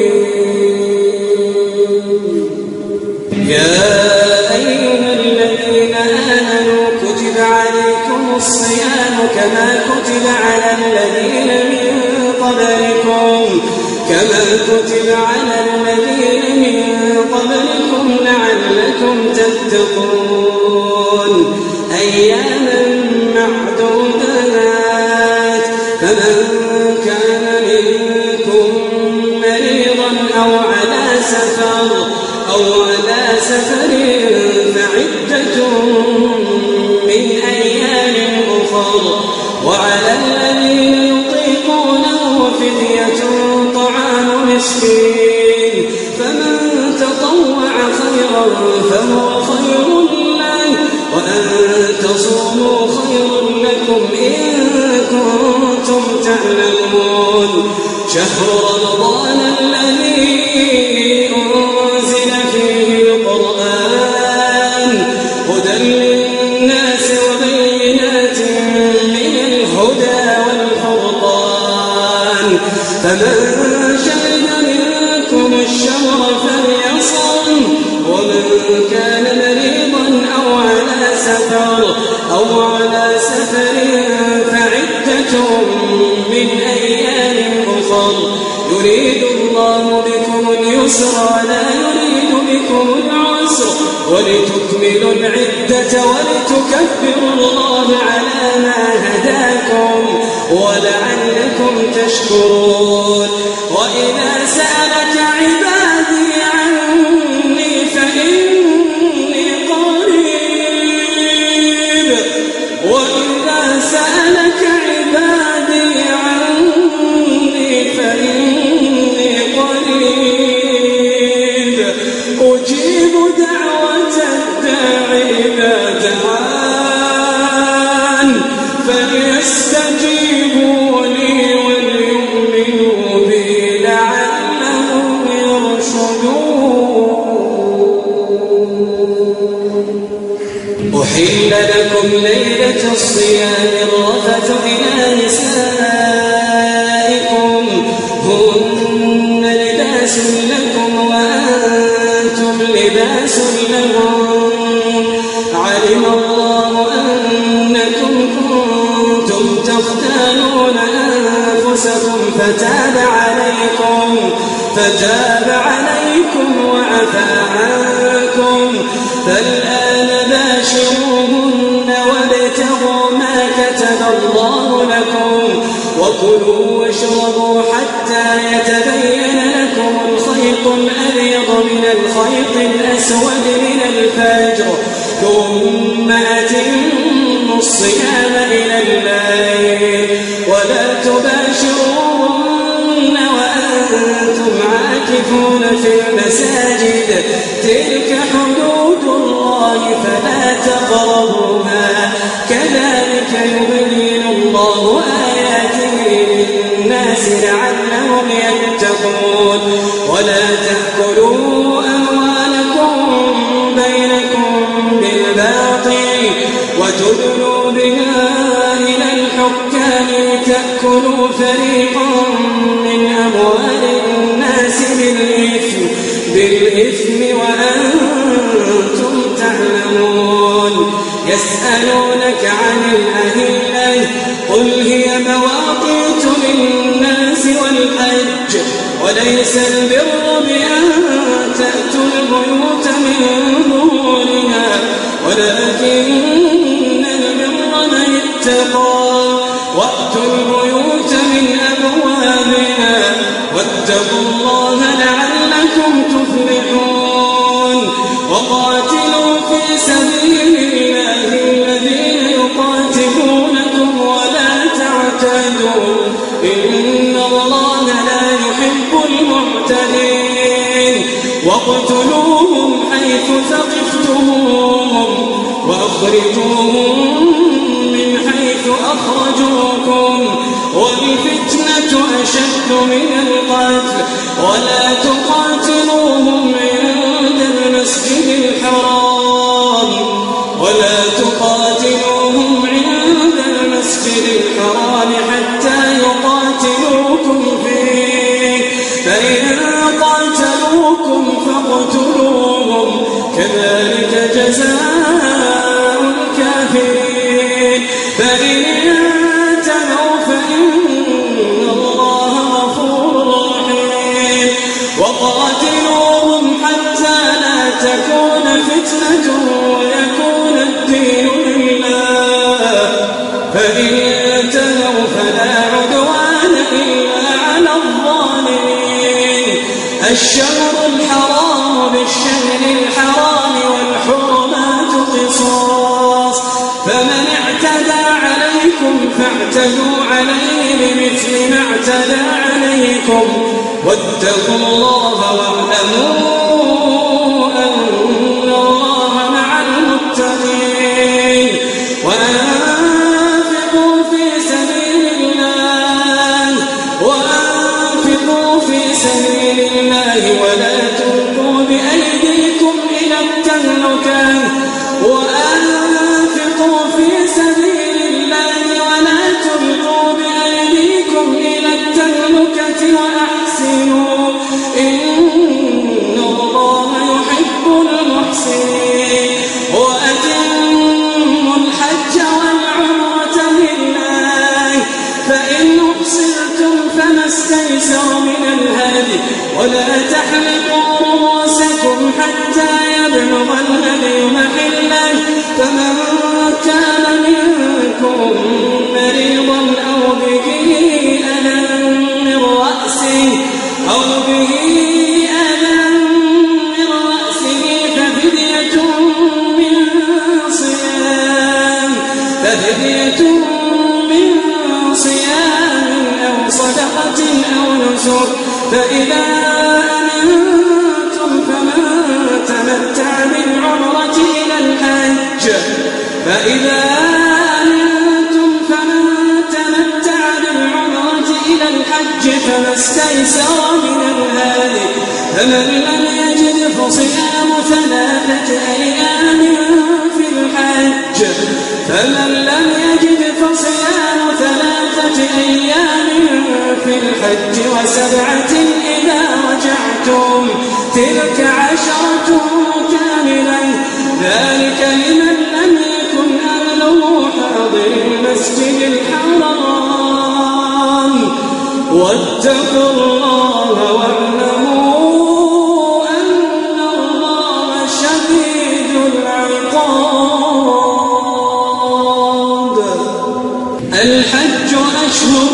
يا أيها الذين آمنوا كتب عليكم الصيام كما كتب على الذين من قبلكم كما كتب على الذين من قبلكم لعلكم تتقون أياما معدودات فمن كان منكم مريضا أو على سفر أو على سفر فعدة من أيام أخر وعلى الذين يطيقونه فدية طعام مسكين فمن تطوع خيرا فهو خير له وأن تصوموا خير لكم إن كنتم تعلمون شهر رمضان الذي أنزل فيه القرآن هدى للناس وبينات من الهدى والفرقان فمن شهد منكم الشهر فليصم ومن كان مريضا أو على سفر أو على سفر فعدة من أيام أخر يريد الله بكم اليسر ولا يريد بكم العسر ولتكملوا العدة ولتكبروا الله على ما هداكم ولعلكم تشكرون وإذا سألك عبادي عني فإني قريب وإذا سألك عبادي لكم ليلة الصيام الرفث إلى نسائكم هن لباس لكم وأنتم لباس لهم علم الله أنكم كنتم تختانون أنفسكم فتاب عليكم فتاب عليكم وعفى عنكم فالآن باشروهن وابتغوا ما كتب الله لكم وكلوا واشربوا حتى يتبين لكم الخيط الأبيض من الخيط الأسود من الفجر ثم أتموا الصيام إلى الليل ولا تباشروهن وأنتم عاكفون في المساجد تلك حدود الله فلا تقربوها كذلك يبين الله آياته للناس لعلهم يتقون ولا تأكلوا أموالكم بينكم بالباطل وتدلوا بها إلى الحكام لتأكلوا فريقا من أموال الناس بالإثم بالإثم وأنتم تعلمون يسألونك عن الأهلة قل هي مواقيت للناس والحج وليس البر بأن تأتوا البيوت من ظهورها ولكن البر من اتقى وأتوا البيوت من أبوابها واتقوا الله لعلكم تفلحون وقاتلوا في سبيل الله الذين يقاتلونكم ولا تعتدوا إن الله لا يحب المعتدين واقتلوهم حيث ثقفتموهم وأخرجوهم من حيث أخرجوكم والفتنة أشد من القتل ولا تقاتلوهم عند المسجد الحرام ولا تقاتلوهم عند المسجد الحرام حتى يقاتلوكم فيه فإن قاتلوكم فاقتلوهم كذلك جزاء الكافرين فإن انتهوا فإن الله غفور رحيم وقاتلوهم حتى لا تكون فتنة ويكون الدين لله فإن انتهوا فلا عدوان إلا على الظالمين الشهر الحرام بالشهر الحرام والحرمات قصاص فمن اعتدى عليكم فاعتدوا عليه بمثل ما اعتدى عليكم واتقوا الله واعلموا أن الله مع المتقين وأنفقوا في سبيل الله وأنفقوا في سبيل الله ولا تلقوا بأيديكم إلى التهلكة وأنفقوا في سبيل الله ولا تلقوا بأيديكم إلى التهلكة وأحسنوا إن الله يحب المحسنين وأتموا الحج والعمرة لله فإن أحصرتم فما استيسر من الهدي ولا تحلقوا رؤوسكم حتى يبلغ الهدي محله فمن كان منكم مريضا أو به أذى من رأسه أو به أذى من رأسه ففدية من صيام ففدية من صيام أو صدقة أو نسك فإذا أمنتم فمن تمتع بالعمرة إلى الحج فإذا أمنتم فمن تمتع بالعمرة إلى الحج فما استيسر من الهدي فمن لم يجد فصيام ثلاثة أيام في الحج فمن لم يجد فصيام ثلاثة أيام في الحج وسبعة إذا رجعتم تلك عشرة كاملة ذلك لمن لم يكن أهله حاضر المسجد الحرام واتقوا الله واعلموا أن الله شديد العقاب. الحج أشهر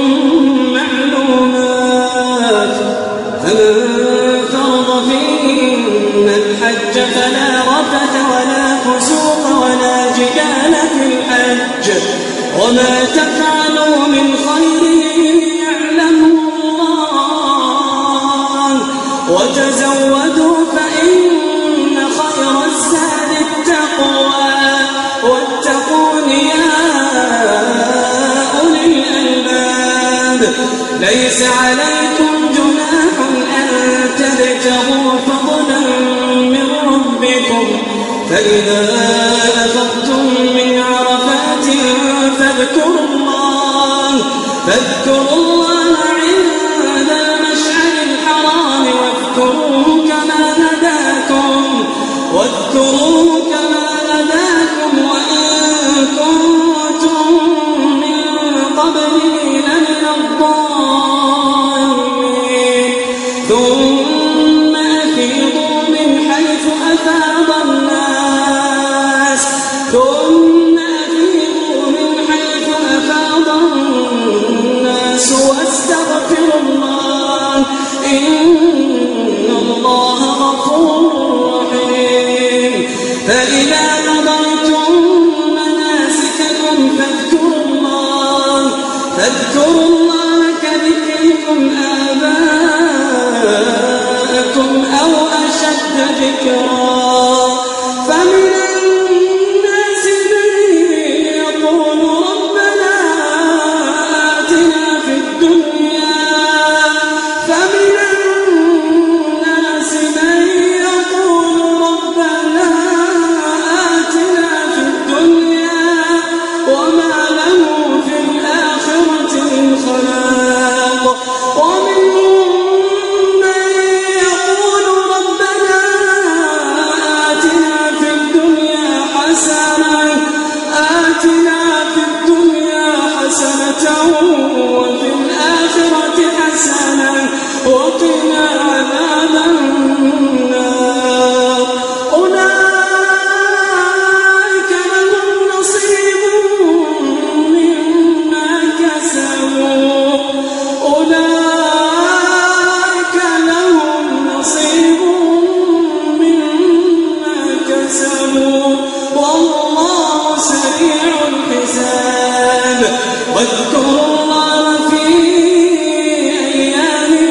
معلومات فمن فرض فيهن الحج فلا رفث ولا فسوق ولا جدال في الحج وما تفعلوا من خير يعلمه الله وتزودوا فإن خير الزاد التقوى واتقون يا أولي الألباب. ليس عليكم جناح أن تبتغوا فضلا من ربكم فإذا أفضتم من عرفات فاذكروا الله فاذكروا الله عند المشعر الحرام واذكروه كما هداكم واذكروه كما هداكم وإن كنتم من قبله لمن الضالين. ثم أفيضوا من حيث أفاض الناس ثم أفيضوا من حيث أفاض الناس واستغفروا الله إن الله غفور رحيم. فإذا قضيتم مناسككم فاذكروا الله فاذكروا الله كذكركم آباءكم أو أشد ذكرا. فمن الناس من يقول ربنا آتنا في الدنيا فمن الناس من يقول ربنا آتنا في الدنيا وما له في الآخرة من خلاق ومنهم من يقول ربنا آتنا في الدنيا حسنة آتنا في الدنيا حسنة وفي الآخرة حسنة وقنا عذاب النار. أولئك لهم نصيب مما كسبوا أولئك لهم نصيب مما كسبوا والله سريع الحساب. واذكروا الله في أيام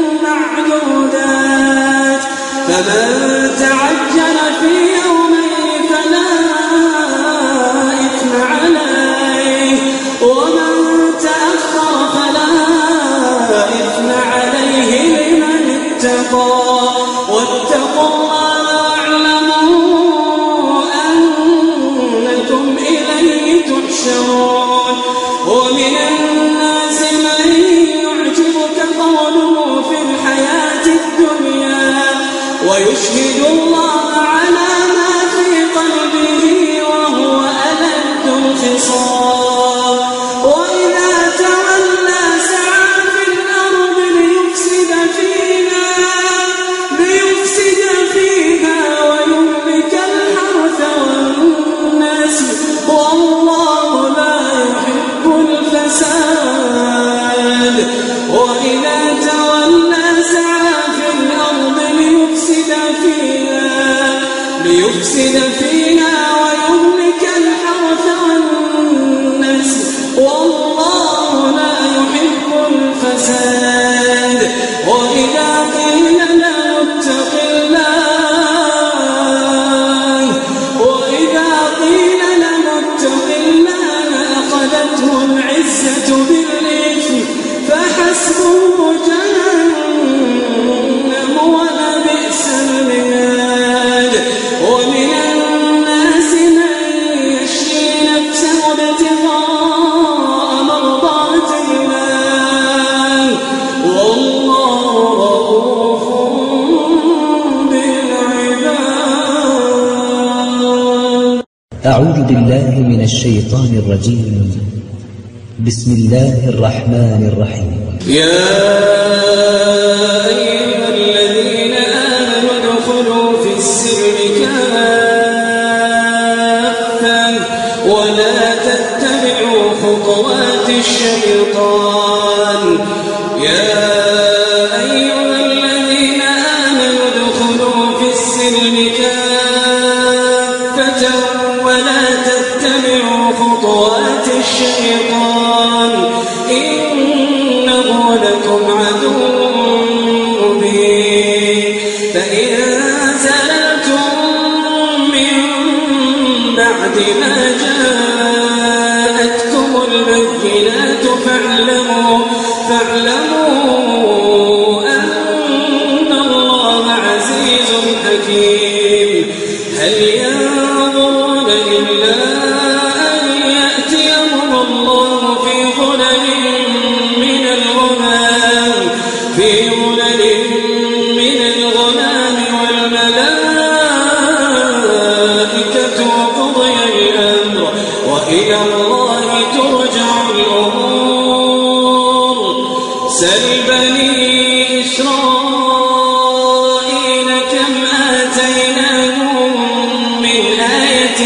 معدودات فمن تعجل في يومين فلا إثم عليه ومن تأخر فلا إثم عليه لمن اتقى. واتقوا الله واعلموا أنكم إليه تحشرون. ومن الناس من يعجبك قوله في الحياة الدنيا ويشهد الله على ما في قلبه وهو ألد الخصام. وإذا تولى سعى في الأرض ليفسد فيها ليفسد فيها ويهلك الحرث والنسل والله لا يحب الفساد. وإذا تولى سعى في الأرض ليفسد فيها ليفسد فيها ويهلك الحرث والنسل والله لا يحب الفساد. وإذا قيل له اتق الله وإذا قيل له اتق الله أخذته العزة بالإثم فحسبه وابتغاء مرضات الله والله رؤوف بالعباد. أعوذ بالله من الشيطان الرجيم. بسم الله الرحمن الرحيم. يا أيها الذين آمنوا ادخلوا في السلم كافة ولا تتبعوا خطوات الشيطان. يا أيها الذين آمنوا ادخلوا في السلم كافة ولا تتبعوا خطوات الشيطان إنه لكم عدو مبين. فإن زللتم من بعد ما جاءتكم البينات فاعلموا فاعلموا أن الله عزيز حكيم. هل ينظرون إلا أن يأتيهم الله في ظلل من الغمام في ظلل من الغمام والملائكة وقضي الأمر وإلى الله ترجع الأمور. سل بني إسرائيل كم آتيناهم من آية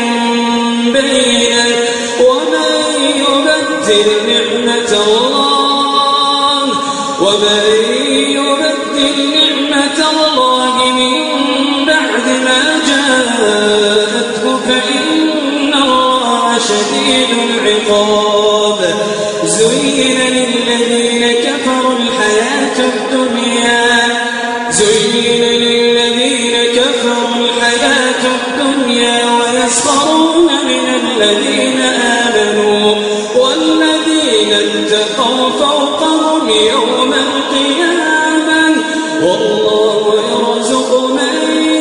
بينة ومن يبدل نعمة الله ومن يبدل نعمة الله من بعد ما جاءته فإن الله شديد العقاب. زين للذين كفروا الحياة الدنيا زين للذين كفروا الحياة الدنيا ويسخرون من الذين آمنوا والذين اتقوا فوقهم يوم القيامة والله يرزق من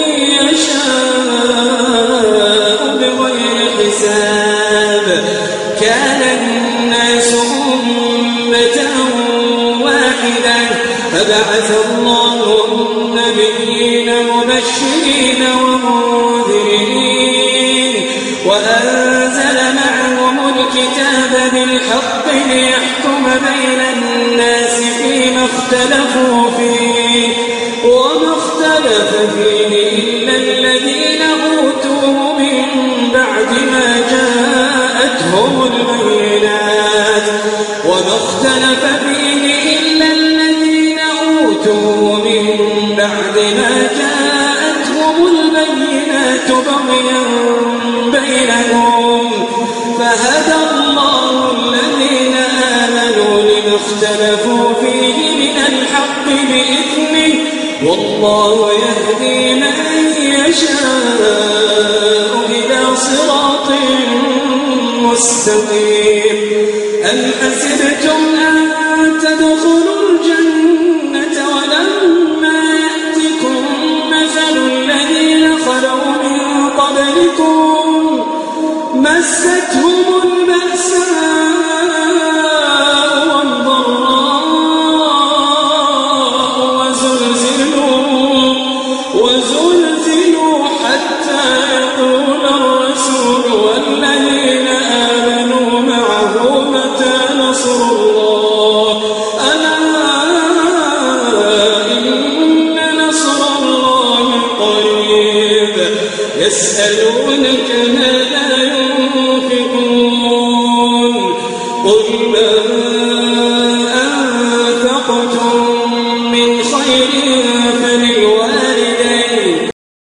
يشاء بغير حساب. كان الناس أمة واحدة فبعث الله النبيين مبشرين ومنذرين وأنزل معهم الكتاب بالحق ليحكم بين الناس فيما اختلفوا فيه وما اختلف فيه إلا الذين أوتوه من بعد ما جاءتهم البينات وما اختلف فيه إلا الذين أوتوه من بعد ما جاءتهم البينات بغيا بينهم فهدى الله الذين آمنوا لما اختلفوا فيه من الحق بإذنه والله يهدي من يشاء إلى صراط مستقيم. أم حسبتم أن تدخلوا الجنة ولما يأتكم مثل الذين خلوا من قبلكم مستهم البأساء والضراء وزلزلوا وزلزلوا حتى يقول الرسول والذين آمنوا معه متى نصر الله ألا إن نصر الله قريب. يسألونك ماذا